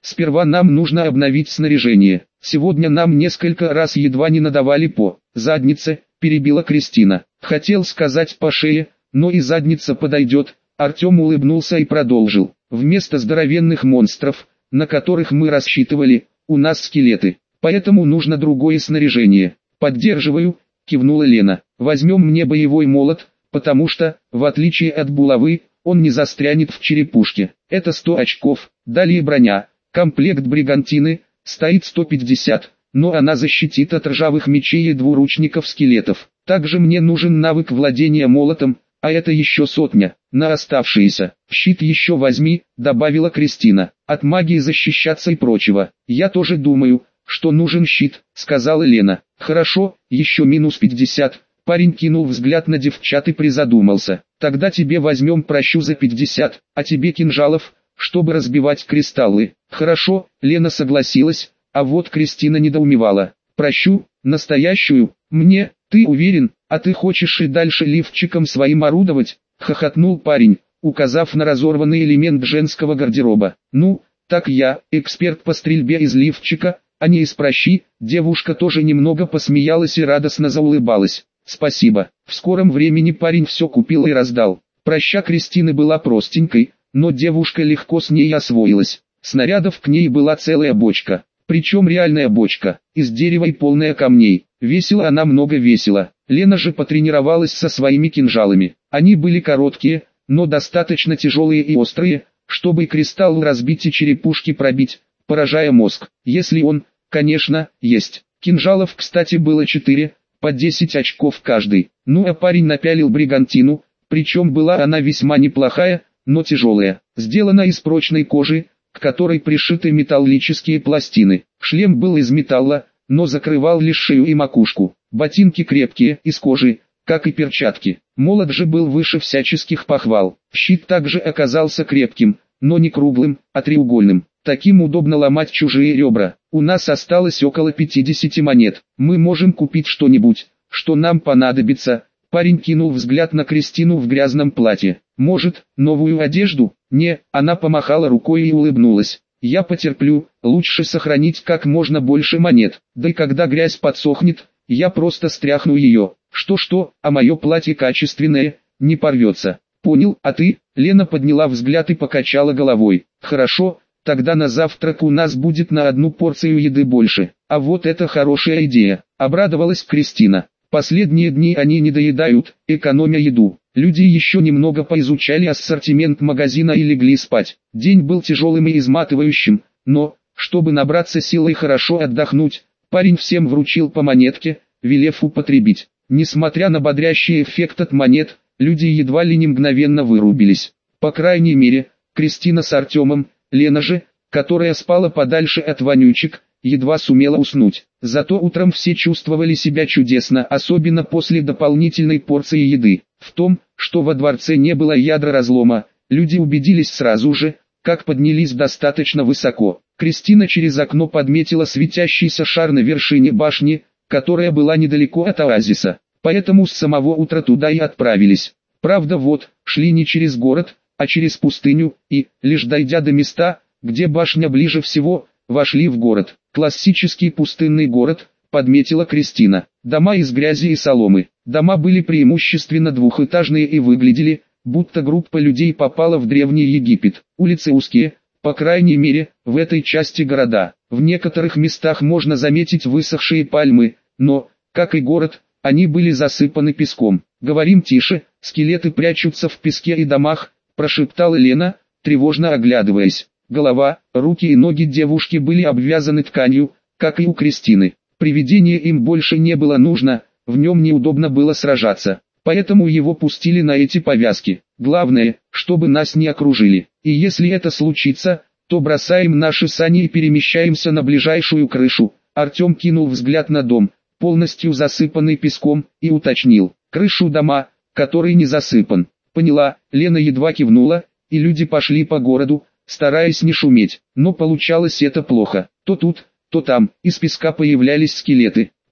Сперва нам нужно обновить снаряжение. Сегодня нам несколько раз едва не надавали по заднице, перебила Кристина. Хотел сказать по шее, но и задница подойдет. Артем улыбнулся и продолжил. Вместо здоровенных монстров, на которых мы рассчитывали, у нас скелеты. Поэтому нужно другое снаряжение. Поддерживаю, кивнула Лена. Возьмем мне боевой молот, потому что, в отличие от булавы, он не застрянет в черепушке. Это 100 очков. Далее броня. Комплект бригантины, стоит 150, но она защитит от ржавых мечей и двуручников скелетов. Также мне нужен навык владения молотом, а это еще 100 на оставшиеся. Щит еще возьми, добавила Кристина. От магии защищаться и прочего. Я тоже думаю, что нужен щит, сказала Лена. Хорошо, еще минус 50. Парень кинул взгляд на девчат и призадумался. Тогда тебе возьмем прощу за 50, а тебе кинжалов, чтобы разбивать кристаллы. Хорошо, Лена согласилась, а вот Кристина недоумевала. Прощу, настоящую, мне, ты уверен, а ты хочешь и дальше лифчиком своим орудовать? Хохотнул парень, указав на разорванный элемент женского гардероба. Ну, так я, эксперт по стрельбе из лифчика, а не из прощи. Девушка тоже немного посмеялась и радостно заулыбалась. Спасибо. В скором времени парень все купил и раздал. Проща Кристины была простенькой, но девушка легко с ней освоилась. Снарядов к ней была целая бочка. Причем реальная бочка, из дерева и полная камней. Весила она много весила. Лена же потренировалась со своими кинжалами. Они были короткие, но достаточно тяжелые и острые, чтобы кристалл разбить и черепушки пробить, поражая мозг. Если он, конечно, есть. Кинжалов, кстати, было 4, по 10 очков каждый. Ну а парень напялил бригантину, причем была она весьма неплохая, но тяжелая. Сделана из прочной кожи, к которой пришиты металлические пластины. Шлем был из металла, но закрывал лишь шею и макушку. Ботинки крепкие, из кожи, как и перчатки. Молот же был выше всяческих похвал. Щит также оказался крепким, но не круглым, а треугольным. Таким удобно ломать чужие ребра. У нас осталось около 50 монет. Мы можем купить что-нибудь, что нам понадобится. Парень кинул взгляд на Кристину в грязном платье. Может, новую одежду? Не, она помахала рукой и улыбнулась. Я потерплю, лучше сохранить как можно больше монет. Да и когда грязь подсохнет, я просто стряхну ее. Что-что, а мое платье качественное, не порвется. Понял, а ты? Лена подняла взгляд и покачала головой. Хорошо, тогда на завтрак у нас будет на одну порцию еды больше. А вот это хорошая идея, обрадовалась Кристина. Последние дни они не доедают, экономя еду. Люди еще немного поизучали ассортимент магазина и легли спать. День был тяжелым и изматывающим, но, чтобы набраться сил и хорошо отдохнуть, парень всем вручил по монетке, велев употребить. Несмотря на бодрящий эффект от монет, люди едва ли не мгновенно вырубились. По крайней мере, Кристина с Артемом, Лена же, которая спала подальше от вонючек, едва сумела уснуть. Зато утром все чувствовали себя чудесно, особенно после дополнительной порции еды. В том, что во дворце не было ядра разлома, люди убедились сразу же, как поднялись достаточно высоко. Кристина через окно подметила светящийся шар на вершине башни, которая была недалеко от оазиса. Поэтому с самого утра туда и отправились. Правда вот, шли не через город, а через пустыню, и, лишь дойдя до места, где башня ближе всего, вошли в город. Классический пустынный город, подметила Кристина. Дома из грязи и соломы. Дома были преимущественно двухэтажные и выглядели, будто группа людей попала в Древний Египет. Улицы узкие, по крайней мере, в этой части города. В некоторых местах можно заметить высохшие пальмы, но, как и город, они были засыпаны песком. «Говорим тише, скелеты прячутся в песке и домах», прошептала Лена, тревожно оглядываясь. Голова, руки и ноги девушки были обвязаны тканью, как и у Кристины. Привидение им больше не было нужно, в нем неудобно было сражаться, поэтому его пустили на эти повязки. Главное, чтобы нас не окружили. И если это случится, то бросаем наши сани и перемещаемся на ближайшую крышу. Артем кинул взгляд на дом, полностью засыпанный песком, и уточнил. Крышу дома, который не засыпан. Поняла, Лена едва кивнула, и люди пошли по городу, стараясь не шуметь, но получалось это плохо. То тут, то там, из песка появлялись скелеты.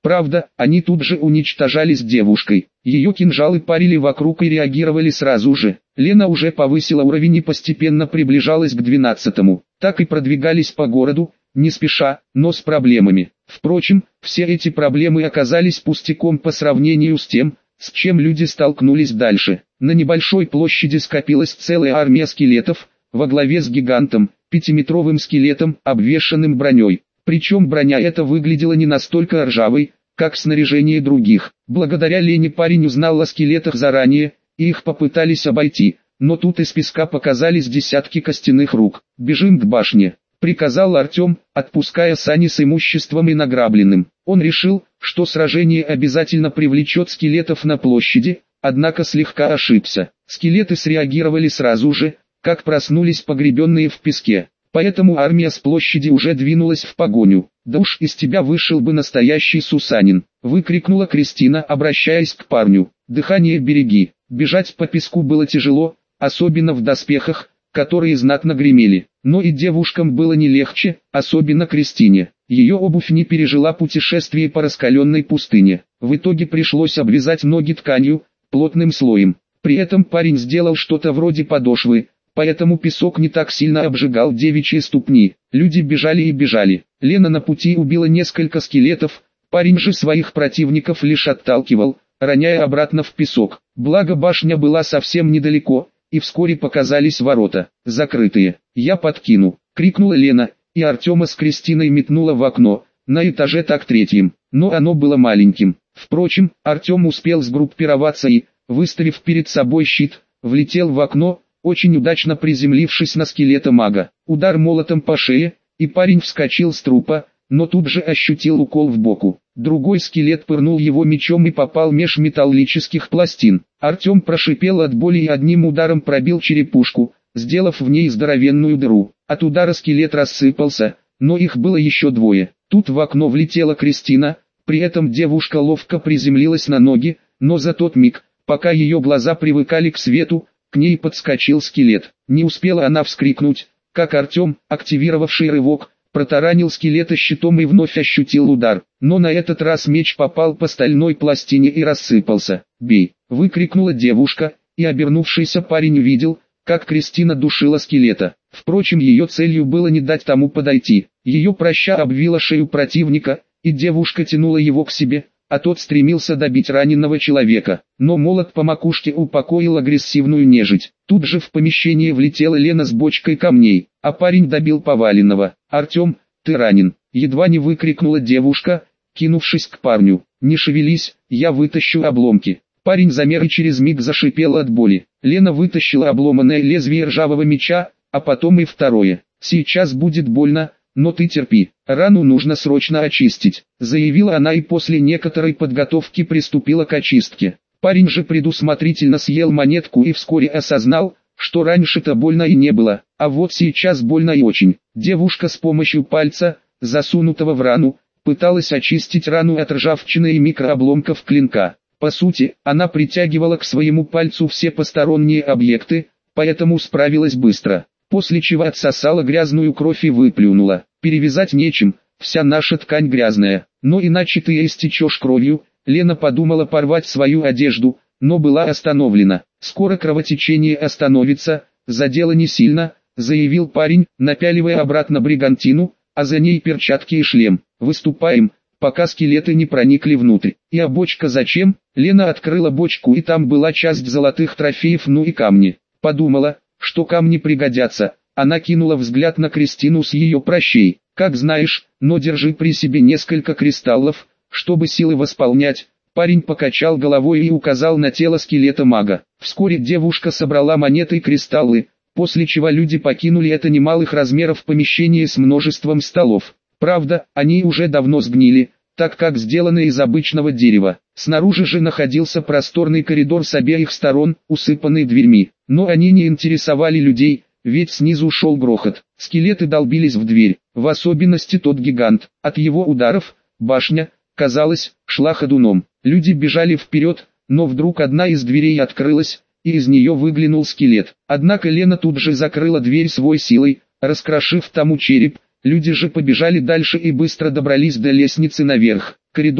Правда, они тут же уничтожались девушкой. Ее кинжалы парили вокруг и реагировали сразу же. Лена уже повысила уровень и постепенно приближалась к 12-му. Так и продвигались по городу, не спеша, но с проблемами. Впрочем, все эти проблемы оказались пустяком по сравнению с тем, с чем люди столкнулись дальше. На небольшой площади скопилась целая армия скелетов, во главе с гигантом, 5-метровым скелетом, обвешанным броней. Причем броня эта выглядела не настолько ржавой, как снаряжение других. Благодаря Лене парень узнал о скелетах заранее, и их попытались обойти, но тут из песка показались десятки костяных рук. «Бежим к башне», — приказал Артем, отпуская сани с имуществом и награбленным. Он решил, что сражение обязательно привлечет скелетов на площади, однако слегка ошибся. Скелеты среагировали сразу же, как проснулись погребенные в песке. Поэтому армия с площади уже двинулась в погоню. «Да уж из тебя вышел бы настоящий Сусанин», — выкрикнула Кристина, обращаясь к парню. «Дыхание береги». Бежать по песку было тяжело, особенно в доспехах, которые знатно гремели. Но и девушкам было не легче, особенно Кристине. Ее обувь не пережила путешествие по раскаленной пустыне. В итоге пришлось обвязать ноги тканью, плотным слоем. При этом парень сделал что-то вроде подошвы, поэтому песок не так сильно обжигал девичьи ступни. Люди бежали и бежали. Лена на пути убила несколько скелетов, парень же своих противников лишь отталкивал, роняя обратно в песок. Благо башня была совсем недалеко, и вскоре показались ворота, закрытые. «Я подкину», — крикнула Лена, и Артема с Кристиной метнула в окно, на этаже так 3-м, но оно было маленьким. Впрочем, Артем успел сгруппироваться и, выставив перед собой щит, влетел в окно, очень удачно приземлившись на скелета мага. Удар молотом по шее, и парень вскочил с трупа, но тут же ощутил укол в боку. Другой скелет пырнул его мечом и попал меж металлических пластин. Артем прошипел от боли и одним ударом пробил черепушку, сделав в ней здоровенную дыру. От удара скелет рассыпался, но их было еще 2. Тут в окно влетела Кристина, при этом девушка ловко приземлилась на ноги, но за тот миг, пока ее глаза привыкали к свету, к ней подскочил скелет. Не успела она вскрикнуть, как Артем, активировавший рывок, протаранил скелета щитом и вновь ощутил удар. Но на этот раз меч попал по стальной пластине и рассыпался. «Бей!» — выкрикнула девушка, и обернувшийся парень увидел, как Кристина душила скелета. Впрочем, ее целью было не дать тому подойти. Ее праща обвила шею противника, и девушка тянула его к себе, а тот стремился добить раненого человека. Но молот по макушке упокоил агрессивную нежить. Тут же в помещение влетела Лена с бочкой камней, а парень добил поваленного. «Артем, ты ранен!» — едва не выкрикнула девушка, кинувшись к парню. «Не шевелись, я вытащу обломки». Парень замер и через миг зашипел от боли. Лена вытащила обломанное лезвие ржавого меча, а потом и второе. «Сейчас будет больно, но ты терпи, рану нужно срочно очистить», — заявила она и после некоторой подготовки приступила к очистке. Парень же предусмотрительно съел монетку и вскоре осознал, что раньше-то больно и не было, а вот сейчас больно и очень. Девушка с помощью пальца, засунутого в рану, пыталась очистить рану от ржавчины и микрообломков клинка. По сути, она притягивала к своему пальцу все посторонние объекты, поэтому справилась быстро. После чего отсосала грязную кровь и выплюнула. «Перевязать нечем, вся наша ткань грязная, но иначе ты истечешь кровью». Лена подумала порвать свою одежду, но была остановлена. «Скоро кровотечение остановится, задело не сильно», — заявил парень, напяливая обратно бригантину, а за ней перчатки и шлем. «Выступаем, пока скелеты не проникли внутрь». «И а бочка зачем?» Лена открыла бочку, и там была часть золотых трофеев, ну и камни. Подумала, что камни пригодятся. Она кинула взгляд на Кристину с ее пращей. «Как знаешь, но держи при себе несколько кристаллов, чтобы силы восполнять». Парень покачал головой и указал на тело скелета мага. Вскоре девушка собрала монеты и кристаллы, после чего люди покинули это немалых размеров помещение с множеством столов. Правда, они уже давно сгнили, так как сделаны из обычного дерева. Снаружи же находился просторный коридор с обеих сторон, усыпанный дверьми. Но они не интересовали людей, ведь снизу шел грохот. Скелеты долбились в дверь, в особенности тот гигант. От его ударов, башня, казалось, шла ходуном. Люди бежали вперед, но вдруг одна из дверей открылась, и из нее выглянул скелет. Однако Лена тут же закрыла дверь свой силой, раскрошив тому череп. Люди же побежали дальше и быстро добрались до лестницы наверх. Коридор,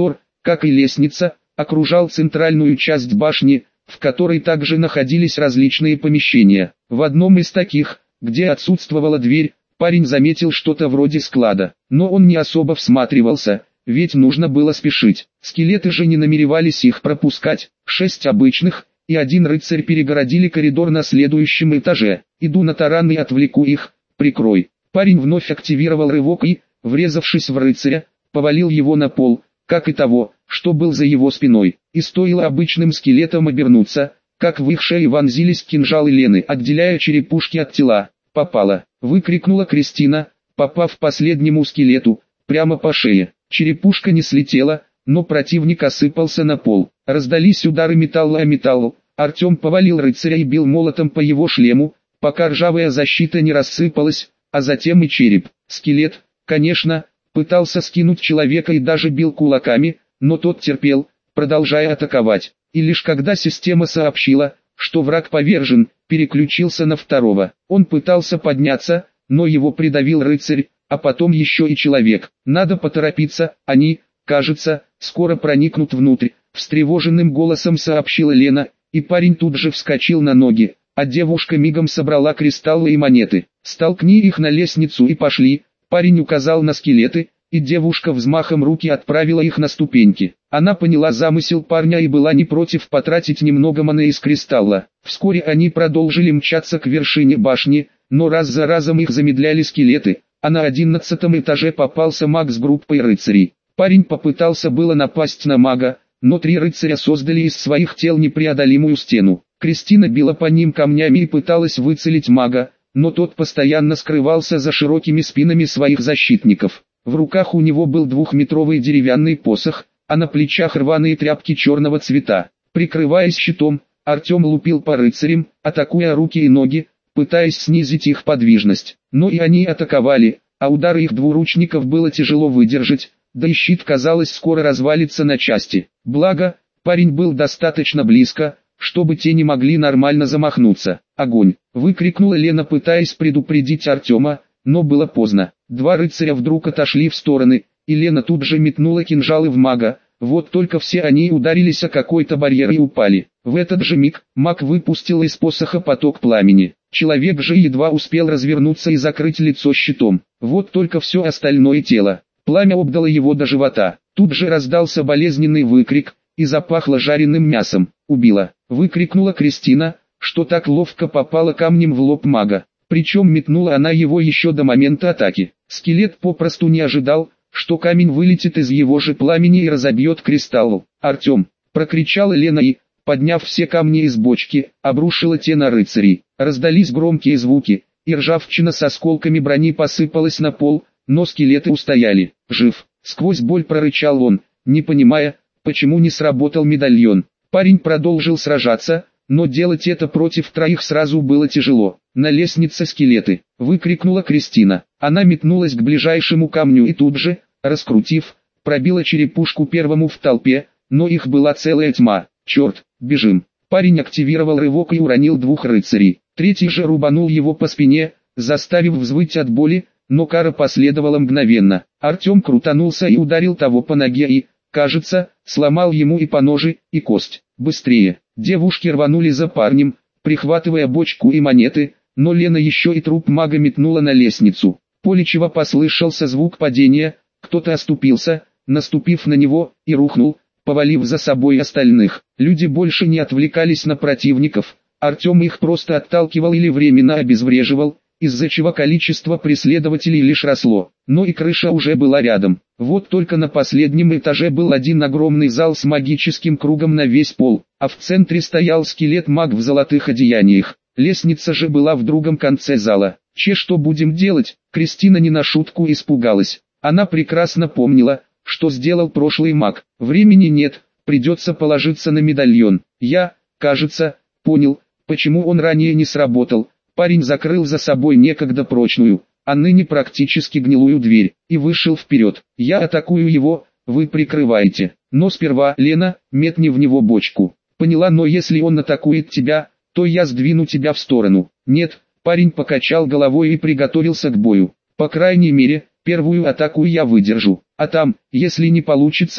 как и лестница, окружал центральную часть башни, в которой также находились различные помещения. В одном из таких, где отсутствовала дверь, парень заметил что-то вроде склада, но он не особо всматривался, ведь нужно было спешить. Скелеты же не намеревались их пропускать. 6 обычных и 1 рыцарь перегородили коридор на следующем этаже. «Иду на таран и отвлеку их, прикрой». Парень вновь активировал рывок и, врезавшись в рыцаря, повалил его на пол, как и того, что был за его спиной. И стоило обычным скелетам обернуться, как в их шеи вонзились кинжалы Лены, отделяя черепушки от тела. «Попала!» — выкрикнула Кристина, попав последнему скелету, прямо по шее. Черепушка не слетела, но противник осыпался на пол. Раздались удары металла о металл. Артем повалил рыцаря и бил молотом по его шлему, пока ржавая защита не рассыпалась, а затем и череп. Скелет, конечно, пытался скинуть человека и даже бил кулаками, но тот терпел, продолжая атаковать. И лишь когда система сообщила, что враг повержен, переключился на второго. Он пытался подняться, но его придавил рыцарь, а потом еще и человек. Надо поторопиться, они, кажется, скоро проникнут внутрь, встревоженным голосом сообщила Лена, и парень тут же вскочил на ноги, а девушка мигом собрала кристаллы и монеты. «Столкни их на лестницу и пошли», парень указал на скелеты, и девушка взмахом руки отправила их на ступеньки. Она поняла замысел парня и была не против потратить немного маны из кристалла. Вскоре они продолжили мчаться к вершине башни, но раз за разом их замедляли скелеты, а на 11-м этаже попался маг с группой рыцарей. Парень попытался было напасть на мага, но 3 рыцаря создали из своих тел непреодолимую стену. Кристина била по ним камнями и пыталась выцелить мага, но тот постоянно скрывался за широкими спинами своих защитников. В руках у него был 2-метровый деревянный посох, а на плечах рваные тряпки черного цвета. Прикрываясь щитом, Артем лупил по рыцарям, атакуя руки и ноги, пытаясь снизить их подвижность. Но и они атаковали, а удары их двуручников было тяжело выдержать, да и щит, казалось, скоро развалится на части. Благо, парень был достаточно близко, чтобы те не могли нормально замахнуться. «Огонь!» — выкрикнула Лена, пытаясь предупредить Артема, но было поздно. 2 рыцаря вдруг отошли в стороны, и Лена тут же метнула кинжалы в мага. Вот только все они ударились о какой-то барьер и упали. В этот же миг маг выпустил из посоха поток пламени. Человек же едва успел развернуться и закрыть лицо щитом. Вот только все остальное тело. Пламя обдало его до живота. Тут же раздался болезненный выкрик, и запахло жареным мясом. «Убила!» — выкрикнула Кристина, что так ловко попала камнем в лоб мага. Причем метнула она его еще до момента атаки. Скелет попросту не ожидал, что камень вылетит из его же пламени и разобьет кристалл. «Артем!» — прокричала Лена и, подняв все камни из бочки, обрушила те на рыцарей. Раздались громкие звуки, и ржавчина с осколками брони посыпалась на пол, но скелеты устояли. «Жив!» — сквозь боль прорычал он, не понимая, почему не сработал медальон. Парень продолжил сражаться, но делать это против 3 сразу было тяжело. «На лестнице скелеты!» — выкрикнула Кристина. Она метнулась к ближайшему камню и тут же, раскрутив, пробила черепушку первому в толпе, но их была целая тьма. «Черт, бежим!» Парень активировал рывок и уронил 2 рыцарей. Третий же рубанул его по спине, заставив взвыть от боли, но кара последовала мгновенно. Артем крутанулся и ударил того по ноге и, кажется, сломал ему и поножи, и кость. «Быстрее!» Девушки рванули за парнем, прихватывая бочку и монеты, но Лена еще и труп мага метнула на лестницу. Поличева послышался звук падения, кто-то оступился, наступив на него, и рухнул, повалив за собой остальных. Люди больше не отвлекались на противников, Артем их просто отталкивал или временно обезвреживал, из-за чего количество преследователей лишь росло. Но и крыша уже была рядом. Вот только на последнем этаже был один огромный зал с магическим кругом на весь пол, а в центре стоял скелет-маг в золотых одеяниях. Лестница же была в другом конце зала. Что будем делать?» Кристина не на шутку испугалась. Она прекрасно помнила, что сделал прошлый маг. Времени нет, придется положиться на медальон. Я, кажется, понял, почему он ранее не сработал. Парень закрыл за собой некогда прочную, а ныне практически гнилую дверь, и вышел вперед. «Я атакую его, вы прикрываете. Но сперва, Лена, метни в него бочку». «Поняла, но если он атакует тебя, то я сдвину тебя в сторону». «Нет», парень покачал головой и приготовился к бою. «По крайней мере, первую атаку я выдержу. А там, если не получится,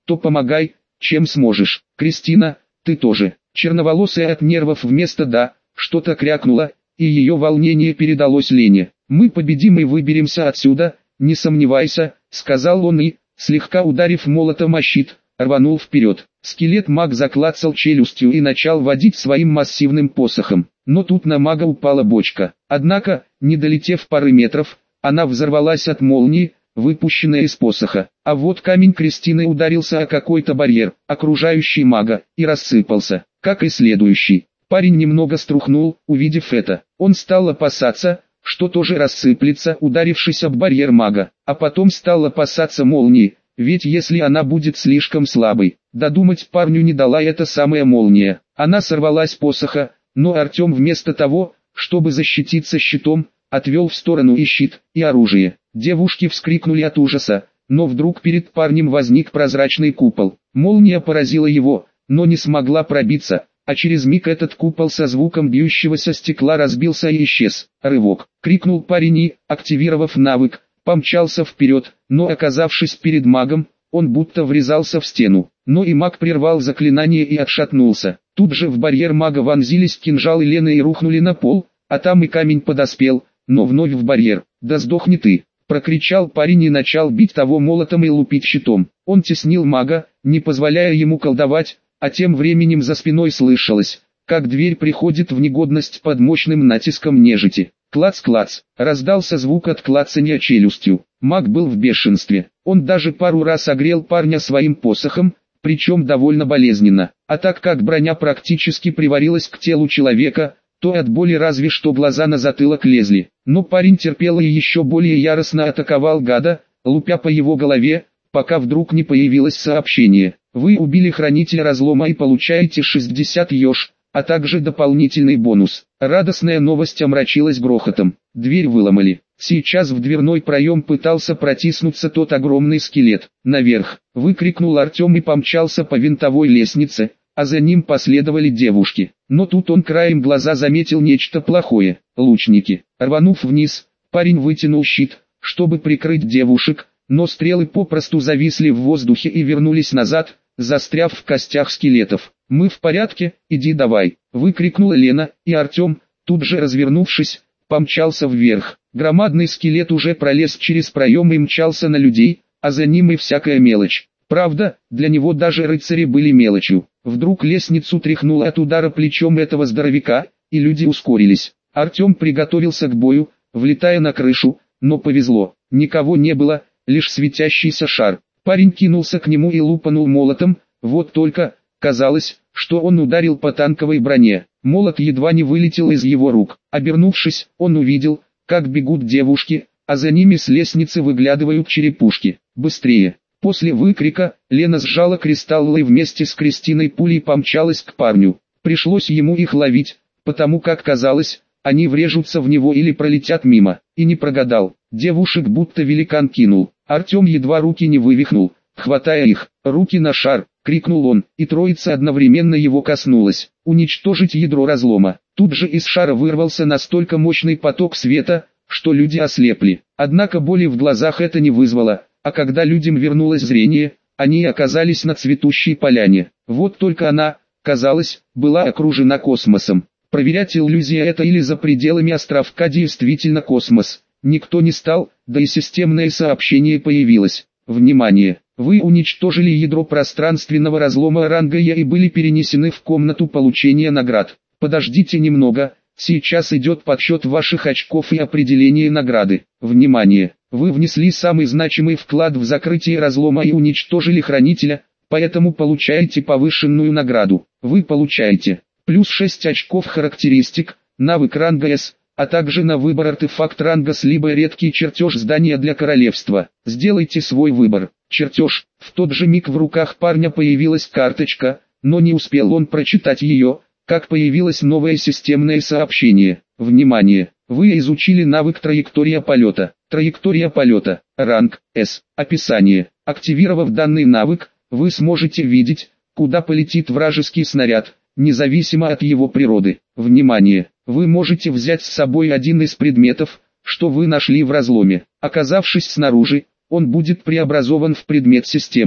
то помогай, чем сможешь. Кристина, ты тоже. Черноволосая от нервов вместо «да» что-то крякнула, и ее волнение передалось Лене. «Мы победим и выберемся отсюда, не сомневайся», — сказал он и, слегка ударив молотом о щит, рванул вперед. Скелет-маг заклацал челюстью и начал водить своим массивным посохом. Но тут на мага упала бочка. Однако, не долетев пары метров, она взорвалась от молнии, выпущенной из посоха. А вот камень Кристины ударился о какой-то барьер, окружающий мага, и рассыпался, как и следующий. Парень немного струхнул, увидев это. Он стал опасаться, что тоже рассыплется, ударившись об барьер мага, а потом стал опасаться молнии, ведь если она будет слишком слабой, додумать парню не дала эта самая молния. Она сорвалась с посоха, но Артем вместо того, чтобы защититься щитом, отвел в сторону и щит, и оружие. Девушки вскрикнули от ужаса, но вдруг перед парнем возник прозрачный купол. Молния поразила его, но не смогла пробиться, а через миг этот купол со звуком бьющегося стекла разбился и исчез. «Рывок!» — крикнул парень и, активировав навык, помчался вперед, но оказавшись перед магом, он будто врезался в стену. Но и маг прервал заклинание и отшатнулся. Тут же в барьер мага вонзились кинжалы Лены и рухнули на пол, а там и камень подоспел, но вновь в барьер. «Да сдохни ты!» — прокричал парень и начал бить того молотом и лупить щитом. Он теснил мага, не позволяя ему колдовать, а тем временем за спиной слышалось, как дверь приходит в негодность под мощным натиском нежити. Клац-клац, раздался звук от клацания челюстью. Маг был в бешенстве. Он даже пару раз огрел парня своим посохом, причем довольно болезненно. А так как броня практически приварилась к телу человека, то от боли разве что глаза на затылок лезли. Но парень терпел и еще более яростно атаковал гада, лупя по его голове, пока вдруг не появилось сообщение. Вы убили хранителя разлома и получаете 60 ёж, а также дополнительный бонус. Радостная новость омрачилась грохотом. Дверь выломали. Сейчас в дверной проем пытался протиснуться тот огромный скелет. «Наверх!» — выкрикнул Артем и помчался по винтовой лестнице, а за ним последовали девушки. Но тут он краем глаза заметил нечто плохое. Лучники. Рванув вниз, парень вытянул щит, чтобы прикрыть девушек, но стрелы попросту зависли в воздухе и вернулись назад, застряв в костях скелетов. «Мы в порядке, иди давай!» — выкрикнула Лена, и Артем, тут же развернувшись, помчался вверх. Громадный скелет уже пролез через проем и мчался на людей, а за ним и всякая мелочь. Правда, для него даже рыцари были мелочью. Вдруг лестницу тряхнуло от удара плечом этого здоровяка, и люди ускорились. Артем приготовился к бою, влетая на крышу, но повезло. Никого не было, лишь светящийся шар. Парень кинулся к нему и лупанул молотом, вот только, казалось, что он ударил по танковой броне. Молот едва не вылетел из его рук. Обернувшись, он увидел, как бегут девушки, а за ними с лестницы выглядывают черепушки. «Быстрее!» После выкрика, Лена сжала кристаллы и вместе с Кристиной пулей помчалась к парню. Пришлось ему их ловить, потому как казалось, они врежутся в него или пролетят мимо. И не прогадал. Девушек будто великан кинул. Артем едва руки не вывихнул, хватая их. «Руки на шар!» — крикнул он, и троица одновременно его коснулась. «Уничтожить ядро разлома!» Тут же из шара вырвался настолько мощный поток света, что люди ослепли. Однако боли в глазах это не вызвало, а когда людям вернулось зрение, они оказались на цветущей поляне. Вот только она, казалось, была окружена космосом. Проверять, иллюзия это или за пределами островка действительно космос, никто не стал, да и системное сообщение появилось. Внимание! Вы уничтожили ядро пространственного разлома ранга Е и были перенесены в комнату получения наград. Подождите немного, сейчас идет подсчет ваших очков и определение награды. Внимание! Вы внесли самый значимый вклад в закрытие разлома и уничтожили хранителя, поэтому получаете повышенную награду. Вы получаете плюс 6 очков характеристик, навык ранга С, а также на выбор артефакт ранга С либо редкий чертеж здания для королевства. Сделайте свой выбор. Чертеж. В тот же миг в руках парня появилась карточка, но не успел он прочитать ее, как появилось новое системное сообщение. Внимание! Вы изучили навык траектория полета. Траектория полета. Ранг С. Описание. Активировав данный навык, вы сможете видеть, куда полетит вражеский снаряд, независимо от его природы. Внимание! Вы можете взять с собой один из предметов, что вы нашли в разломе. Оказавшись снаружи, он будет преобразован в предмет системы.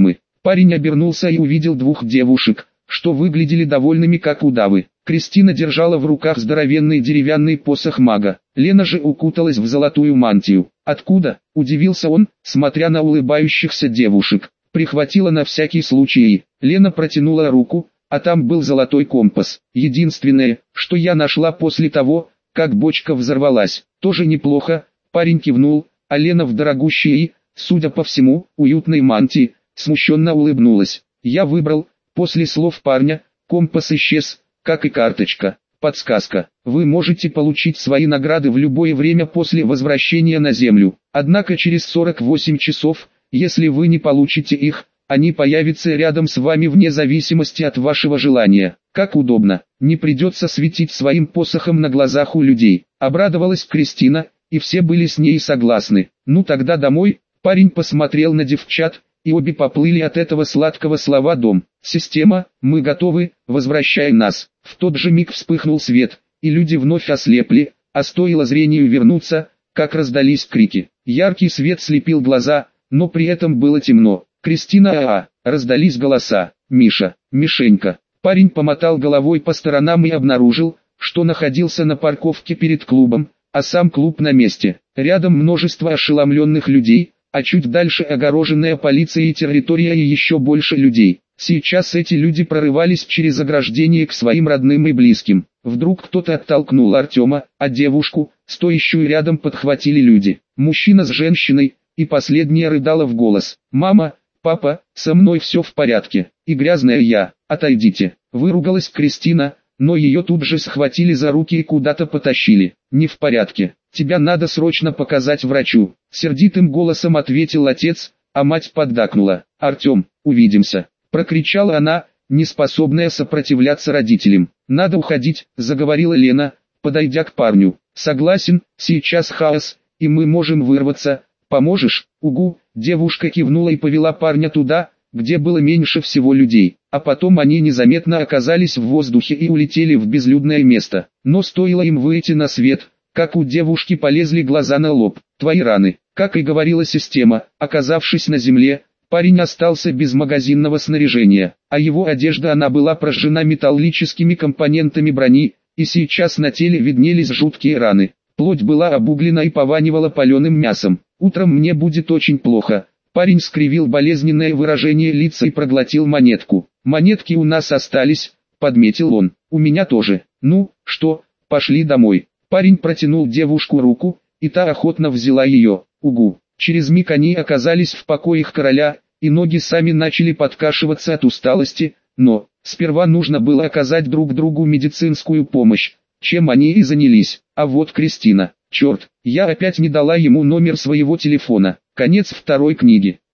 Парень обернулся и увидел двух девушек, что выглядели довольными как удавы. Кристина держала в руках здоровенный деревянный посох мага. Лена же укуталась в золотую мантию. «Откуда?» – удивился он, смотря на улыбающихся девушек. «Прихватила на всякий случай». Лена протянула руку, а там был золотой компас. «Единственное, что я нашла после того, как бочка взорвалась. Тоже неплохо». Парень кивнул, а Лена в дорогущей и, судя по всему, уютной мантии, смущенно улыбнулась. «Я выбрал». После слов парня, компас исчез, как и карточка. Подсказка. Вы можете получить свои награды в любое время после возвращения на Землю. Однако через 48 часов, если вы не получите их, они появятся рядом с вами вне зависимости от вашего желания. Как удобно. Не придется светить своим посохом на глазах у людей. Обрадовалась Кристина, и все были с ней согласны. Ну тогда домой. Парень посмотрел на девчат, и обе поплыли от этого сладкого слова «дом». «Система, мы готовы, возвращай нас». В тот же миг вспыхнул свет, и люди вновь ослепли, а стоило зрению вернуться, как раздались крики. Яркий свет слепил глаза, но при этом было темно. «Кристина, раздались голоса. «Миша, Мишенька». Парень помотал головой по сторонам и обнаружил, что находился на парковке перед клубом, а сам клуб на месте. Рядом множество ошеломленных людей, а чуть дальше огороженная полицией территория и еще больше людей. Сейчас эти люди прорывались через ограждение к своим родным и близким. Вдруг кто-то оттолкнул Артема, а девушку, стоящую рядом, подхватили люди. Мужчина с женщиной, и последняя рыдала в голос. «Мама, папа, со мной все в порядке, и грязная я, отойдите». Выругалась Кристина, но ее тут же схватили за руки и куда-то потащили. «Не в порядке. Тебя надо срочно показать врачу», — сердитым голосом ответил отец, а мать поддакнула. «Артем, увидимся», — прокричала она, не способная сопротивляться родителям. «Надо уходить», — заговорила Лена, подойдя к парню. «Согласен, сейчас хаос, и мы можем вырваться. Поможешь?» «Угу», — девушка кивнула и повела парня туда, где было меньше всего людей. А потом они незаметно оказались в воздухе и улетели в безлюдное место. Но стоило им выйти на свет, как у девушки полезли глаза на лоб. «Твои раны», как и говорила система. Оказавшись на земле, парень остался без магазинного снаряжения, а его одежда она была прожжена металлическими компонентами брони, и сейчас на теле виднелись жуткие раны. Плоть была обуглена и пованивала паленым мясом. «Утром мне будет очень плохо». Парень скривил болезненное выражение лица и проглотил монетку. «Монетки у нас остались», — подметил он. «У меня тоже. Ну, что, пошли домой». Парень протянул девушку руку, и та охотно взяла ее. «Угу». Через миг они оказались в покоях короля, и ноги сами начали подкашиваться от усталости, но сперва нужно было оказать друг другу медицинскую помощь, чем они и занялись. А вот Кристина. Черт, я опять не дала ему номер своего телефона. Конец второй книги.